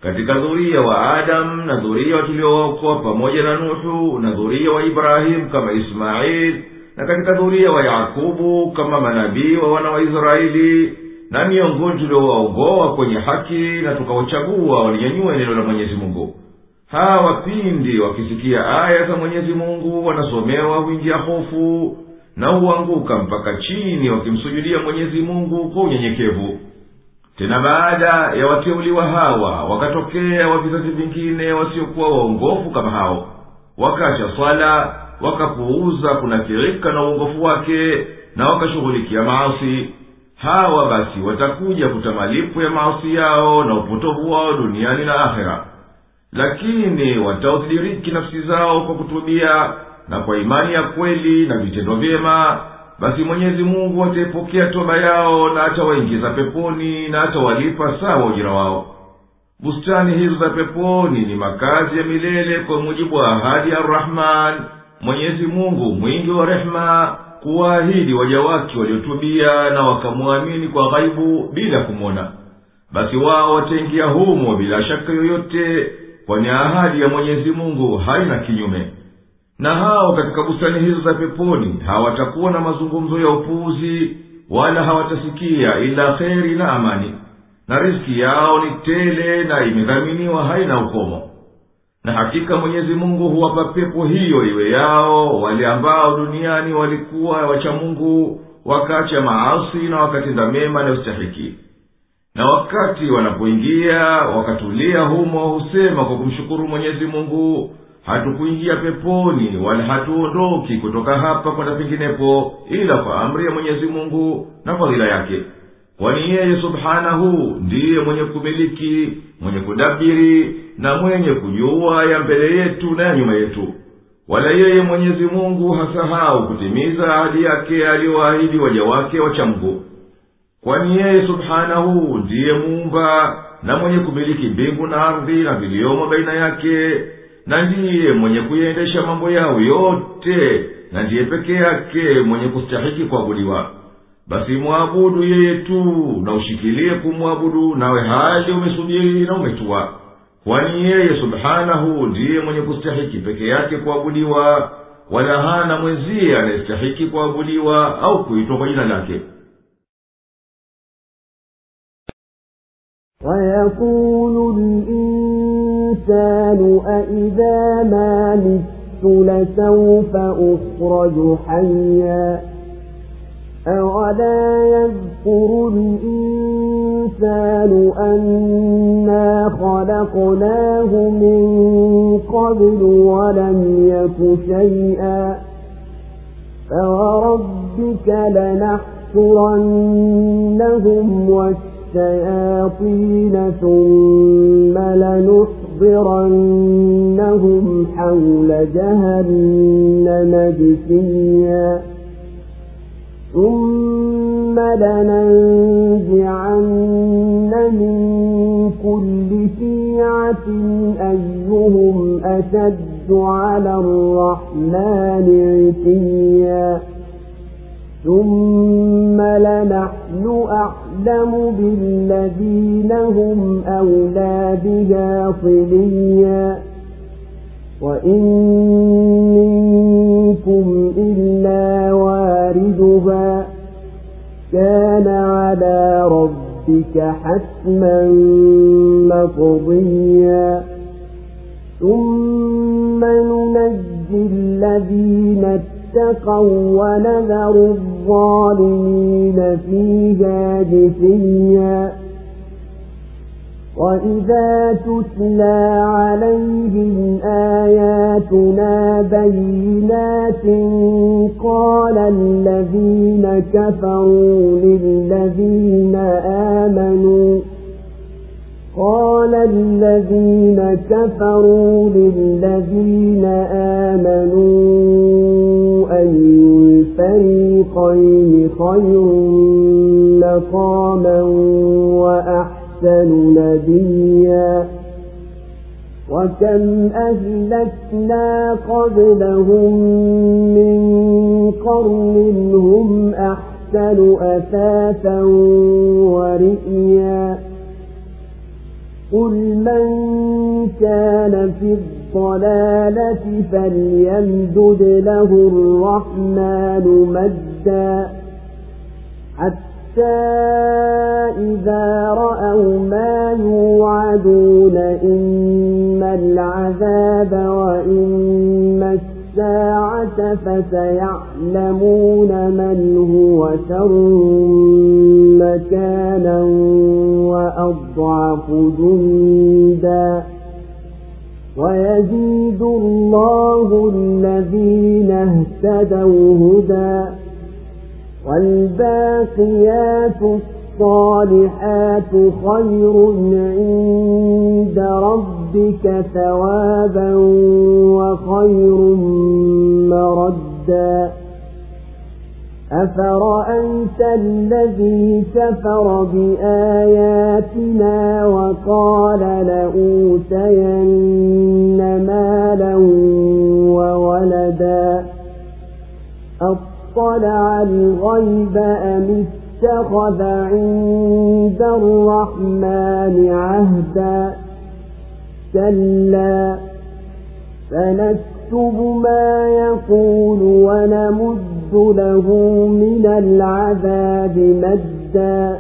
Speaker 4: katika dhuria wa adamu na dhuria tuliowaokoa pamoja na Nuhu na dhuria wa Ibrahimu kama Ismail, na katika dhuria wa Yakubu kama manabii wa wana wa Israeli, na miongoni tuliowaongoa kwenye haki na tukawachagua walinyanyue neno la Mwenyezi Mungu. Hawa pindi wakisikia aya za Mwenyezi Mungu wanasomewa huingia hofu na huanguka mpaka chini wakimsujudia Mwenyezi Mungu kwa unyenyekevu. Tena baada ya wateuliwa hawa wakatokea wa vizazi vingine wasiokuwa waongofu kama hao, wakacha swala, wakapuuza kunakirika na uongofu wake, na wakashughulikia maasi. Hawa basi watakuja kutamalipo ya maasi yao na upotovu wao duniani na akhera. Lakini wataudhiriki nafsi zao kwa kutubia na kwa imani ya kweli na vitendo vyema, basi Mwenyezi Mungu ataipokea toba yao na atawaingiza peponi na atawalipa sawa ujira wao. Bustani hizo za peponi ni makazi ya milele kwa mujibu wa ahadi ya Ar-Rahman, Mwenyezi Mungu mwingi wa rehema, kuwaahidi waja wake waliotubia na wakamuamini kwa ghaibu bila kumwona. Basi wao wataingia humo bila shaka yoyote, kwani ahadi ya Mwenyezi Mungu haina kinyume. Na hao katika bustani hizo za peponi hawatakuwa na mazungumzo ya upuuzi, wala hawatasikia ila kheri na amani, na riziki yao ni tele na imedhaminiwa haina ukomo. Na hakika Mwenyezi Mungu huwapa pepo hiyo iwe yao wale ambao duniani walikuwa wacha Mungu, wakacha maasi na wakatenda mema na ustahiki. Na wakati wanapoingia wakatulia humo husema kwa kumshukuru Mwenyezi Mungu, hatukuingia peponi wala hatuondoki kutoka hapa kwenda penginepo ila kwa amri ya Mwenyezi Mungu na fadhila yake. Kwani yeye subhanahu ndiye mwenye kumiliki, mwenye kudabiri na mwenye kujua ya mbele yetu na ya nyuma yetu. Wala yeye Mwenyezi Mungu hasahau kutimiza ahadi yake aliyoahidi waja wake wacha Mungu. Kwani yeye subhanahu ndiye muumba na mwenye kumiliki mbingu na ardhi na viliomo baina yake, na ndiye mwenye kuyaendesha mambo yao yote, na ndiye peke yake mwenye kustahiki kuabudiwa. Basi muabudu yeye tu na ushikilie kumwabudu nawe hali umesubiri na umetua. Kwani yeye subhanahu ndiye mwenye kustahiki peke yake kuabudiwa, wala hana mwenzie anayestahiki kuabudiwa au kuitwa kwa jina lake.
Speaker 1: وَيَقُولُ الْإِنسَانُ أَإِذَا مَا مِتُّ لَسَوْفَ أُخْرَجُ حَيًّا أَوَلَا يَذْكُرُ الْإِنسَانُ أَنَّا خَلَقْنَاهُ مِنْ قَبْلُ وَلَمْ يَكُ شَيْئًا فَوَرَبِّكَ لَنَحْشُرَنَّهُمْ الشياطين ثم لنحضرنهم حول جهنم جثيا ثم لننزعن من كل شيعة أيهم أشد على الرحمن عتيا ثم لنحن أعلم بالذين هم أولى بها صليا وإن منكم إلا واردها كان على ربك حتما مقضيا ثم ننجي الذين اتقوا ونذر الظالمين فيها جثيا وإذا تتلى عليهم آياتنا بينات قال الذين كفروا للذين آمنوا قال الذين كفروا للذين آمنوا أي الفريقين خير مقاما وأحسن نديا وكم أهلكنا قبلهم من قرن هم أحسن أثاثا ورئيا قل من كان في الضلالة فليمدد له الرحمن مدا حتى إذا رأوا ما يوعدون إما العذاب وإما الساعة فسيعلمون من هو شر مكانا وأضعف جندا ويزيد الله الذين اهتدوا هدى والباقيات الصالحات خير عند ربك ثوابا وخير مردا أفرأيت الذي كفر بآياتنا وقال لأوتين مالا وولدا أطلع الغيب أم اتخذ عند الرحمن عهدا كلا فنكتب ما يقول ونمد له من العذاب مدا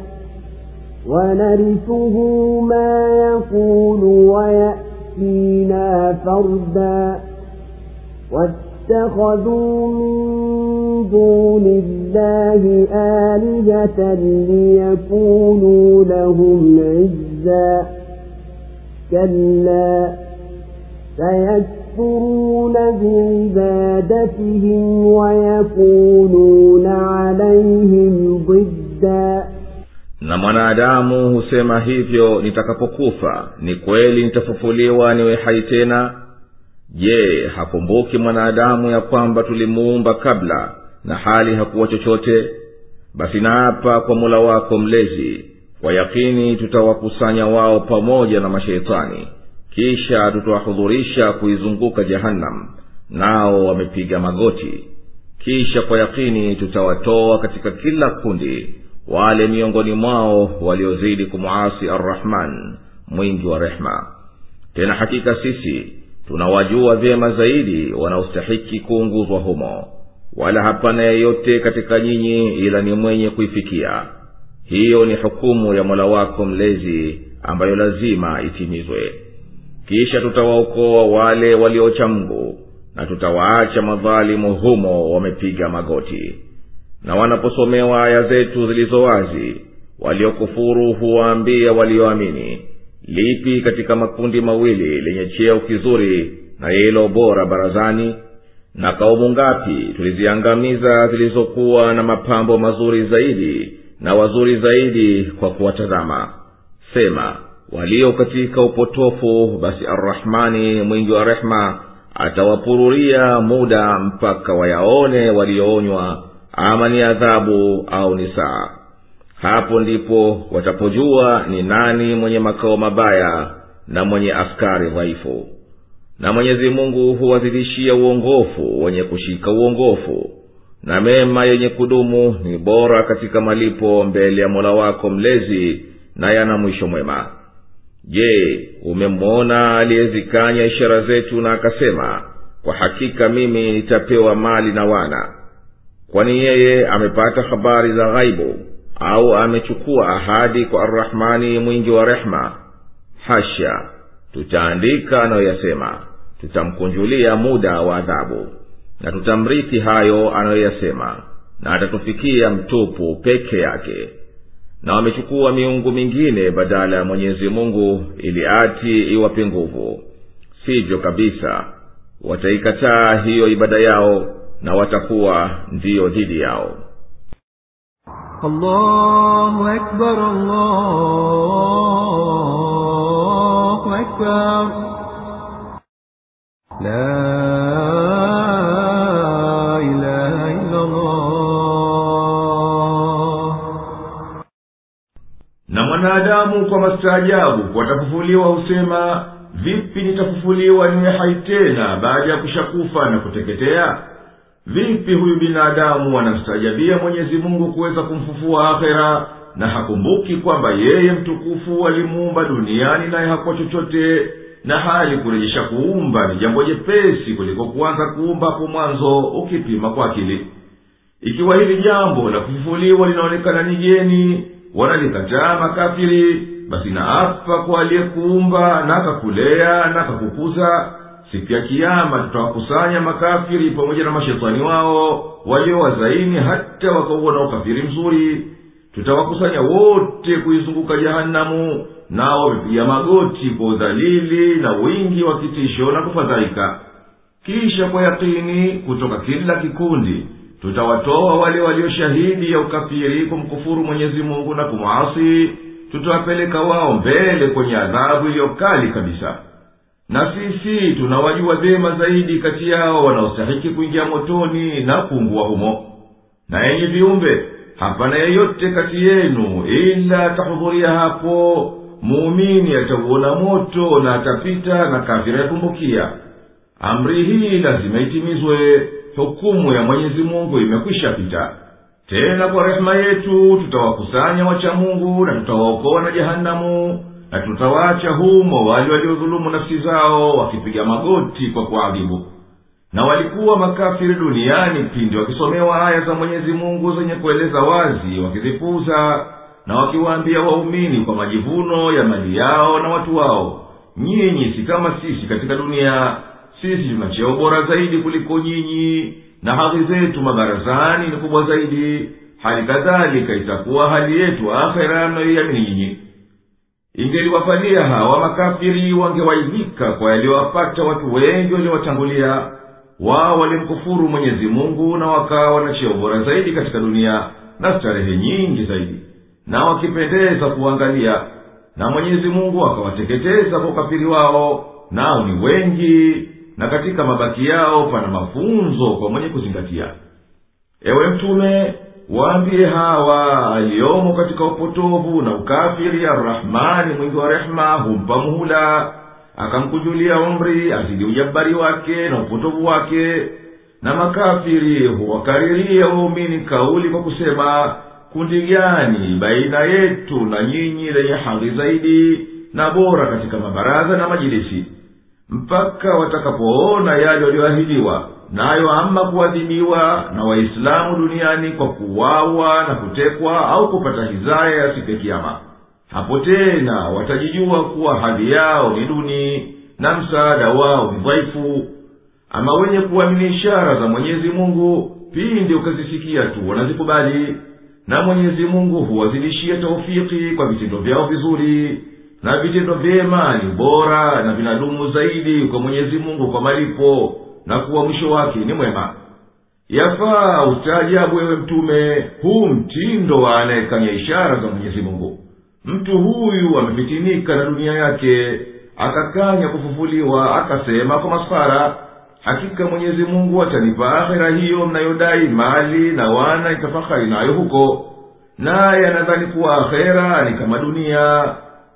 Speaker 1: ونرثه ما يقول ويأتينا فردا واتخذوا من دون الله آلهة ليكونوا لهم عزا كلا سيكفرون بعبادتهم ويكونون عليهم ضدا.
Speaker 2: Na mwanadamu husema hivyo, nitakapokufa ni kweli nitafufuliwa niwe hai tena? Je, hakumbuki mwanadamu ya kwamba tulimuumba kabla na hali hakuwa chochote? Basi naapa kwa Mola wako mlezi, kwa yakini tutawakusanya wao pamoja na mashaitani, kisha tutawahudhurisha kuizunguka jahannam, nao wamepiga magoti. Kisha kwa yakini tutawatoa katika kila kundi wale miongoni mwao waliozidi kumuasi Ar-Rahman, mwingi wa rehma. Tena hakika sisi tunawajua vyema zaidi wanaostahiki kuunguzwa humo, wala hapana yeyote katika nyinyi ila ni mwenye kuifikia. Hiyo ni hukumu ya Mola wako mlezi ambayo lazima itimizwe. Kisha tutawaokoa wale waliocha Mungu, na tutawaacha madhalimu humo wamepiga magoti. Na wanaposomewa aya zetu zilizo wazi, waliokufuru huwaambia walioamini, lipi katika makundi mawili lenye cheo kizuri na hilo bora barazani? Na kaumu ngapi tuliziangamiza zilizokuwa na mapambo mazuri zaidi na wazuri zaidi kwa kuwatazama. Sema, walio katika upotofu basi Ar-Rahmani mwingi wa rehma atawapururia muda mpaka wayaone walioonywa, ama ni adhabu au ni saa. Hapo ndipo watapojua ni nani mwenye makao mabaya na mwenye askari dhaifu. Na Mwenyezi Mungu huwazidishia uongofu wenye kushika uongofu, na mema yenye kudumu ni bora katika malipo mbele ya Mola wako mlezi, na yana mwisho mwema. Je, umemwona aliyezikanya ishara zetu na akasema, kwa hakika mimi nitapewa mali na wana? Kwani yeye amepata habari za ghaibu, au amechukua ahadi kwa Ar-Rahmani mwingi wa rehma? Hasha, tutaandika anayoyasema, tutamkunjulia muda wa adhabu, na tutamrithi hayo anayoyasema, na atatufikia mtupu peke yake. Na wamechukua miungu mingine badala ya Mwenyezi Mungu ili ati iwape nguvu. Sivyo kabisa, wataikataa hiyo ibada yao, na watakuwa ndiyo dhidi yao.
Speaker 3: Allahu Akbar, Allahu Akbar. La ilaha illa Allah.
Speaker 4: Na mwanadamu kwa mastaajabu watafufuliwa husema, vipi nitafufuliwa niwe hai tena baada ya kushakufa na kuteketea? Vipi huyu binadamu anamstaajabia Mwenyezi Mungu kuweza kumfufua akhera na hakumbuki kwamba yeye mtukufu alimuumba duniani naye hakuwa chochote, na hali kurejesha kuumba ni jambo jepesi kuliko kuanza kuumba hapo mwanzo ukipima kwa akili. Ikiwa hili jambo la kufufuliwa linaonekana ni geni, wanalikataa makafiri, basi naapa kwa aliyekuumba na akakulea na akakukuza, siku ya kiyama tutawakusanya makafiri pamoja na mashetani wao waliowazaini hata wakauona ukafiri mzuri. Tutawakusanya wote kuizunguka jahanamu, nao wamepiga magoti kwa udhalili na wingi wa kitisho na kufadhaika. Kisha kwa yakini kutoka kila kikundi tutawatoa wale walioshahidi ya ukafiri kumkufuru Mwenyezi Mungu na kumuasi, tutawapeleka wao mbele kwenye adhabu iliyokali kabisa. Na sisi tunawajua vyema zaidi kati yao wanaostahiki kuingia motoni na kuungua humo. Na enyi viumbe, hapana yeyote kati yenu ila atahudhuria hapo. Muumini atauona moto na atapita, na kafiri atumbukia. Amri hii lazima itimizwe. Hukumu ya Mwenyezi Mungu imekwisha pita. Tena kwa rehema yetu tutawakusanya wacha Mungu na tutawaokoa na jahanamu, na tutawaacha humo wale waliodhulumu nafsi zao wakipiga magoti kwa kuadhibu. Na walikuwa makafiri duniani pindi wakisomewa aya za Mwenyezi Mungu zenye kueleza wazi wakizipuuza, na wakiwaambia waumini kwa majivuno ya mali yao na watu wao, nyinyi si kama sisi katika dunia, sisi tuna cheo bora zaidi kuliko nyinyi, na hadhi zetu mabarazani ni kubwa zaidi. Hali kadhalika itakuwa hali yetu akhera mnayoiamini nyinyi. Ingeliwafalia hawa makafiri wangewaidhika kwa yaliyowapata watu wengi waliowatangulia. Wao walimkufuru Mwenyezi Mungu na wakawa na cheo bora zaidi katika dunia na starehe nyingi zaidi, na wakipendeza kuangalia, na Mwenyezi Mungu akawateketeza kwa ukafiri wao, nao ni wengi, na katika mabaki yao pana mafunzo kwa mwenye kuzingatia. Ewe Mtume, waambie hawa aliyomo katika upotovu na ukafiri, Ar-Rahmani mwingi wa rehema humpa muhula, akamkujulia umri azidi ujabari wake na upotovu wake. Na makafiri huwakariria waumini kauli kwa kusema, kundi gani baina yetu na nyinyi lenye hadhi zaidi na bora katika mabaraza na majilisi, mpaka watakapoona yale walioahidiwa nayo, ama kuadhibiwa na Waislamu duniani kwa kuwawa na kutekwa au kupata hizaya ya siku ya kiyama. Hapo tena watajijua kuwa hadhi yao ni duni na msaada wao ni dhaifu. Ama wenye kuamini ishara za Mwenyezi Mungu pindi ukazisikia tu wanazikubali, na Mwenyezi Mungu huwazidishia taufiki kwa vitendo vyao vizuri, na vitendo vyema ni bora na vinadumu zaidi kwa Mwenyezi Mungu kwa malipo, na kuwa mwisho wake ni mwema. Yafaa ustaajabu ewe Mtume huu mtindo wa anayekanya ishara za Mwenyezi Mungu. Mtu huyu amefitinika na dunia yake, akakanya kufufuliwa, akasema kwa masfara, hakika Mwenyezi Mungu atanipa akhera hiyo mnayodai mali na wana itafakari nayo huko. Naye anadhani kuwa akhera ni kama dunia,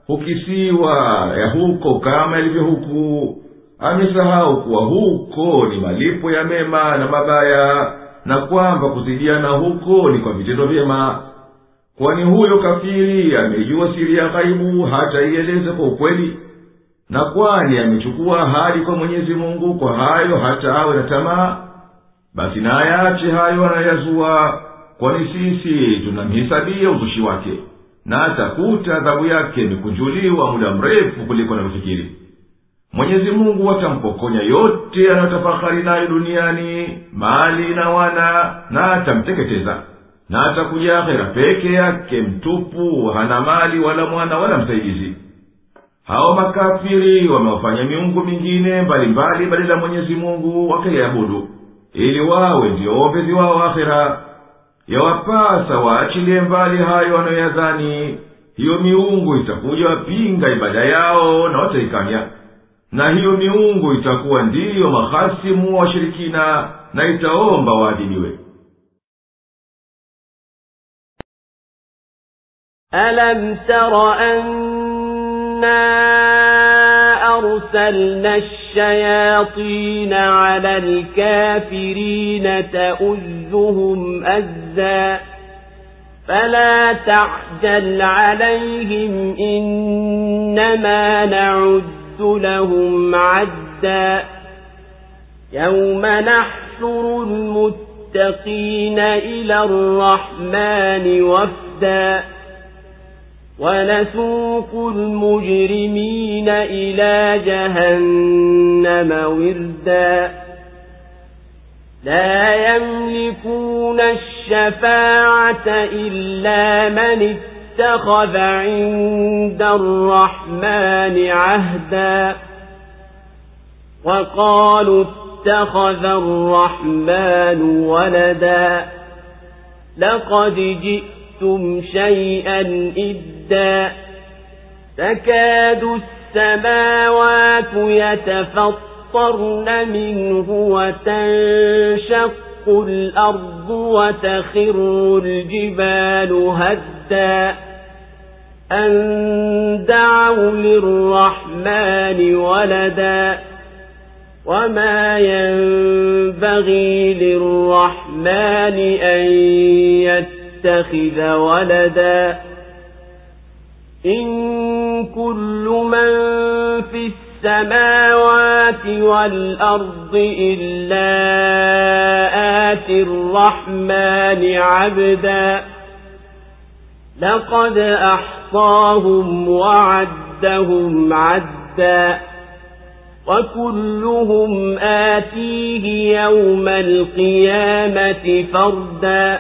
Speaker 4: hukisiwa ya huko kama ilivyo huku. Amesahau kuwa huko ni malipo ya mema na mabaya, na kwamba kuzidiana huko ni kwa vitendo vyema. Kwani huyo kafiri amejua siri ya ghaibu hata ieleze kwa ukweli? Na kwani amechukua ahadi kwa Mwenyezi Mungu kwa hayo hata awe na tamaa? Basi na ayache hayo anayazua, kwani sisi tunamhisabia uzushi wake, na atakuta adhabu yake imekunjuliwa muda mrefu kuliko anavyofikiri. Mwenyezi Mungu atampokonya yote anayotafakari nayo duniani, mali na wana, na atamteketeza, na atakuja akhera peke yake mtupu, hana mali wala mwana wala msaidizi. Hao makafiri wamewafanya miungu mingine mbalimbali badala ya Mwenyezi Mungu wakaiabudu, ili wawe ndio waombezi wao akhera. Yawapasa waachilie mbali hayo wanayoyadhani. Hiyo miungu itakuja wapinga ibada yao na wataikanya, na hiyo miungu itakuwa ndiyo mahasimu wa shirikina, na itaomba waadhibiwe.
Speaker 1: ألم تر أنا أرسلنا الشياطين على الكافرين تؤزهم أزا فلا تعجل عليهم إنما نعد لهم عدا يوم نحشر المتقين إلى الرحمن وفدا ونسوق المجرمين إلى جهنم وردا لا يملكون الشفاعة إلا من اتخذ عند الرحمن عهدا وقالوا اتخذ الرحمن ولدا لقد جئتم شيئا إدا تكاد السماوات يتفطرن منه وتنشق الأرض وتخر الجبال هدا أن دعوا للرحمن ولدا وما ينبغي للرحمن أن يتخذ ولدا إن كل من في السماوات والأرض إلا آتي الرحمن عبدا لقد أحصاهم وعدهم عدا وكلهم آتيه يوم القيامة فردا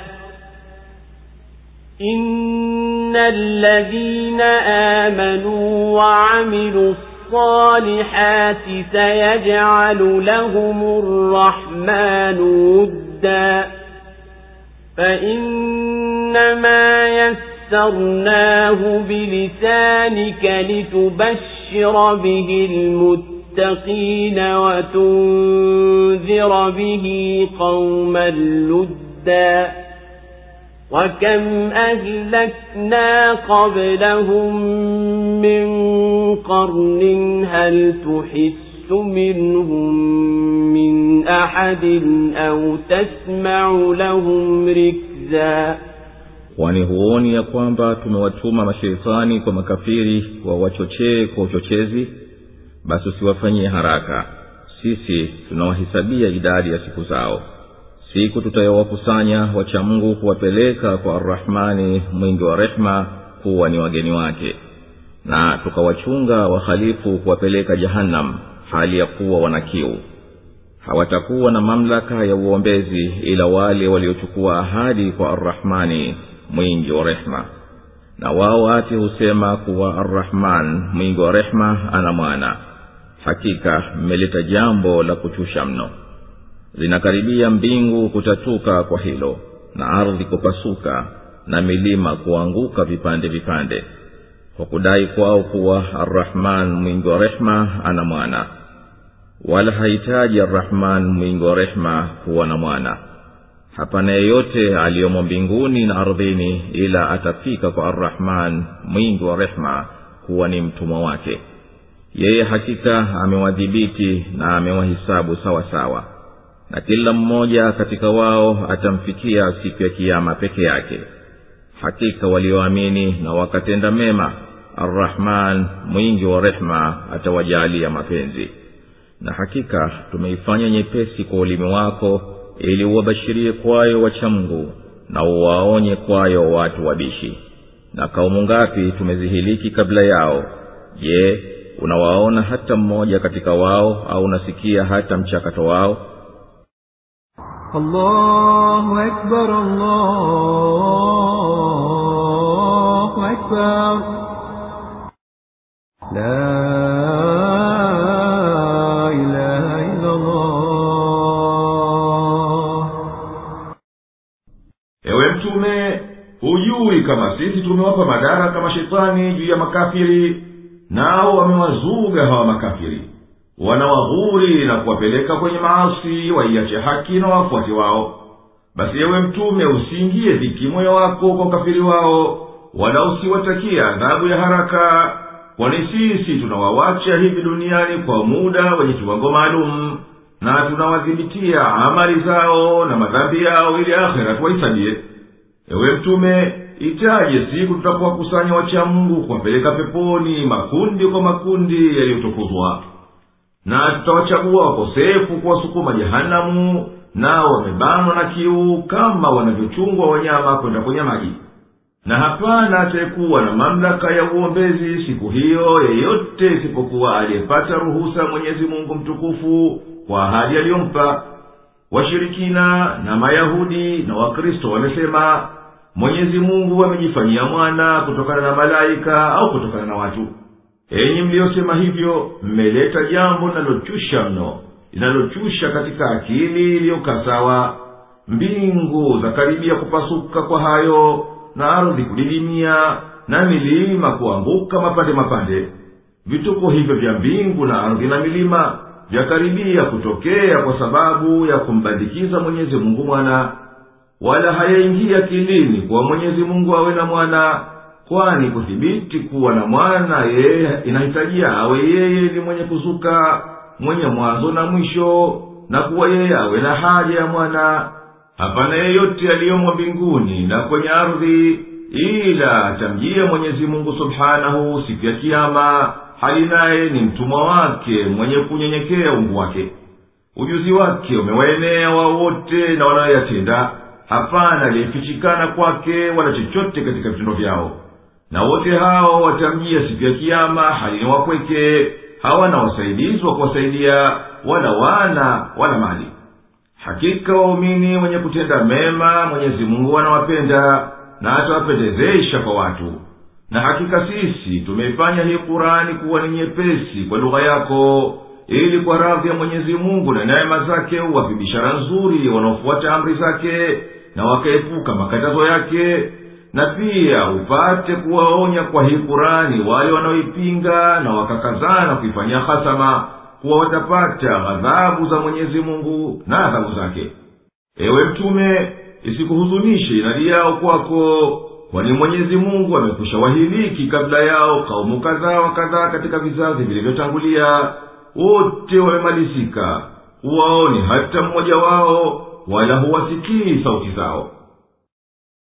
Speaker 1: إن الذين آمنوا وعملوا الصالحات سيجعل لهم الرحمن ودا فإنما يسرناه بلسانك لتبشر به المتقين وتنذر به قوما لدا وكم أهلكنا قبلهم من قرن هل تحس منهم من أحد أو تسمع لهم ركزا
Speaker 2: kwani huoni ya kwamba tumewatuma mashaitani kwa makafiri wawachochee kwa uchochezi? Basi usiwafanyie haraka, sisi tunawahesabia idadi ya siku zao. Siku tutayowakusanya wacha Mungu kuwapeleka kwa Ar-Rahmani mwingi wa rehema kuwa ni wageni wake, na tukawachunga wahalifu kuwapeleka Jahannam hali ya kuwa wanakiu. Hawatakuwa na mamlaka ya uombezi ila wale waliochukua ahadi kwa Ar-Rahmani mwingi wa rehema. Na wao ati husema kuwa Ar-Rahman mwingi wa rehema ana mwana. Hakika mmeleta jambo la kuchusha mno. Zinakaribia mbingu kutatuka kwa hilo, na ardhi kupasuka, na milima kuanguka vipande vipande, kwa kudai kwao kuwa Ar-Rahman mwingi wa rehema ana mwana. Wala hahitaji Ar-Rahman mwingi wa rehema kuwa na mwana. Hapana yeyote aliyomo mbinguni na ardhini ila atafika kwa Ar-Rahman mwingi wa rehema kuwa ni mtumwa wake. Yeye hakika amewadhibiti na amewahisabu sawa sawa, na kila mmoja katika wao atamfikia siku ya kiyama peke yake. Hakika walioamini na wakatenda mema, Ar-Rahman mwingi wa rehema atawajalia mapenzi. Na hakika tumeifanya nyepesi kwa ulimi wako ili uwabashirie kwayo wacha Mungu na uwaonye kwayo watu wabishi. Na kaumu ngapi tumezihiliki kabla yao? Je, unawaona hata mmoja katika wao au unasikia hata mchakato wao?
Speaker 3: Allahu Akbar, Allahu Akbar. La ilaha illa Allah.
Speaker 4: Ewe mtume, hujui kama sisi tumewapa madaraka kama shetani juu ya makafiri, nao wamewazuga hawa makafiri, wanawaghuri na kuwapeleka kwenye maasi waiache haki na wafuati wao. Basi ewe mtume, usiingie dhiki moyo wako kwa ukafiri wao, wala usiwatakia adhabu ya haraka, kwani sisi tunawawacha hivi duniani kwa muda wenye kiwango maalum, na tunawadhibitia amali zao na madhambi yao ili akhera tuwahisabie. Ewe mtume, itaje siku tutapowakusanya wacha Mungu kuwapeleka peponi makundi kwa makundi yaliyotukuzwa, na tutawachagua wakosefu kuwasukuma jehanamu, nao wamebanwa na kiu kama wanavyochungwa wanyama kwenda kwenye maji. Na hapana atayekuwa na mamlaka ya uombezi siku hiyo yeyote isipokuwa aliyepata ruhusa Mwenyezi Mungu mtukufu kwa ahadi aliyompa. Washirikina na Mayahudi na Wakristo wamesema Mwenyezi Mungu amejifanyia mwana kutokana na malaika au kutokana na watu. Enyi mliosema hivyo, mmeleta jambo linalochusha mno, linalochusha katika akili iliyokaa sawa. Mbingu za karibia kupasuka kwa hayo, na ardhi kudidimia, na milima kuanguka mapande mapande. Vituko hivyo vya mbingu na ardhi na milima vyakaribia kutokea kwa sababu ya kumbandikiza Mwenyezi Mungu mwana. Wala hayaingia akilini kwa Mwenyezi Mungu awe na mwana, kwani kuthibiti kuwa na mwana yeye inahitajia awe yeye ni mwenye kuzuka, mwenye mwanzo na mwisho, na kuwa yeye awe na haja ya mwana. Hapana yeyote aliyomo mbinguni na kwenye ardhi ila atamjia Mwenyezi Mungu subhanahu siku ya kiyama, hali naye ni mtumwa wake mwenye kunyenyekea ungu wake. Ujuzi wake umewaenea wao wote na wanayoyatenda, hapana aliyefichikana kwake wala chochote katika vitendo vyao. Na wote hao watamjia siku ya kiyama hali ni wapweke, hawana wasaidizi wa kuwasaidia, wala wana wala mali. Hakika waumini wenye kutenda mema Mwenyezi Mungu anawapenda na atawapendezesha kwa watu. Na hakika sisi tumeifanya hii Qur'ani kuwa ni nyepesi kwa lugha yako, ili kwa radhi ya Mwenyezi Mungu na neema zake uwape bishara nzuri wanaofuata amri zake na wakaepuka makatazo yake, na pia upate kuwaonya kwa hii Qur'ani wale wanaoipinga na wakakazana kuifanyia hasama, kuwa watapata ghadhabu za Mwenyezi Mungu na adhabu zake. Ewe Mtume, isikuhuzunishe inadi yao kwako, kwani Mwenyezi Mungu amekwisha wahiliki kabla yao kaumu kadhaa wa kadhaa katika vizazi vilivyotangulia. Wote wamemalizika, huwaoni hata mmoja wao, wala huwasikii sauti zao.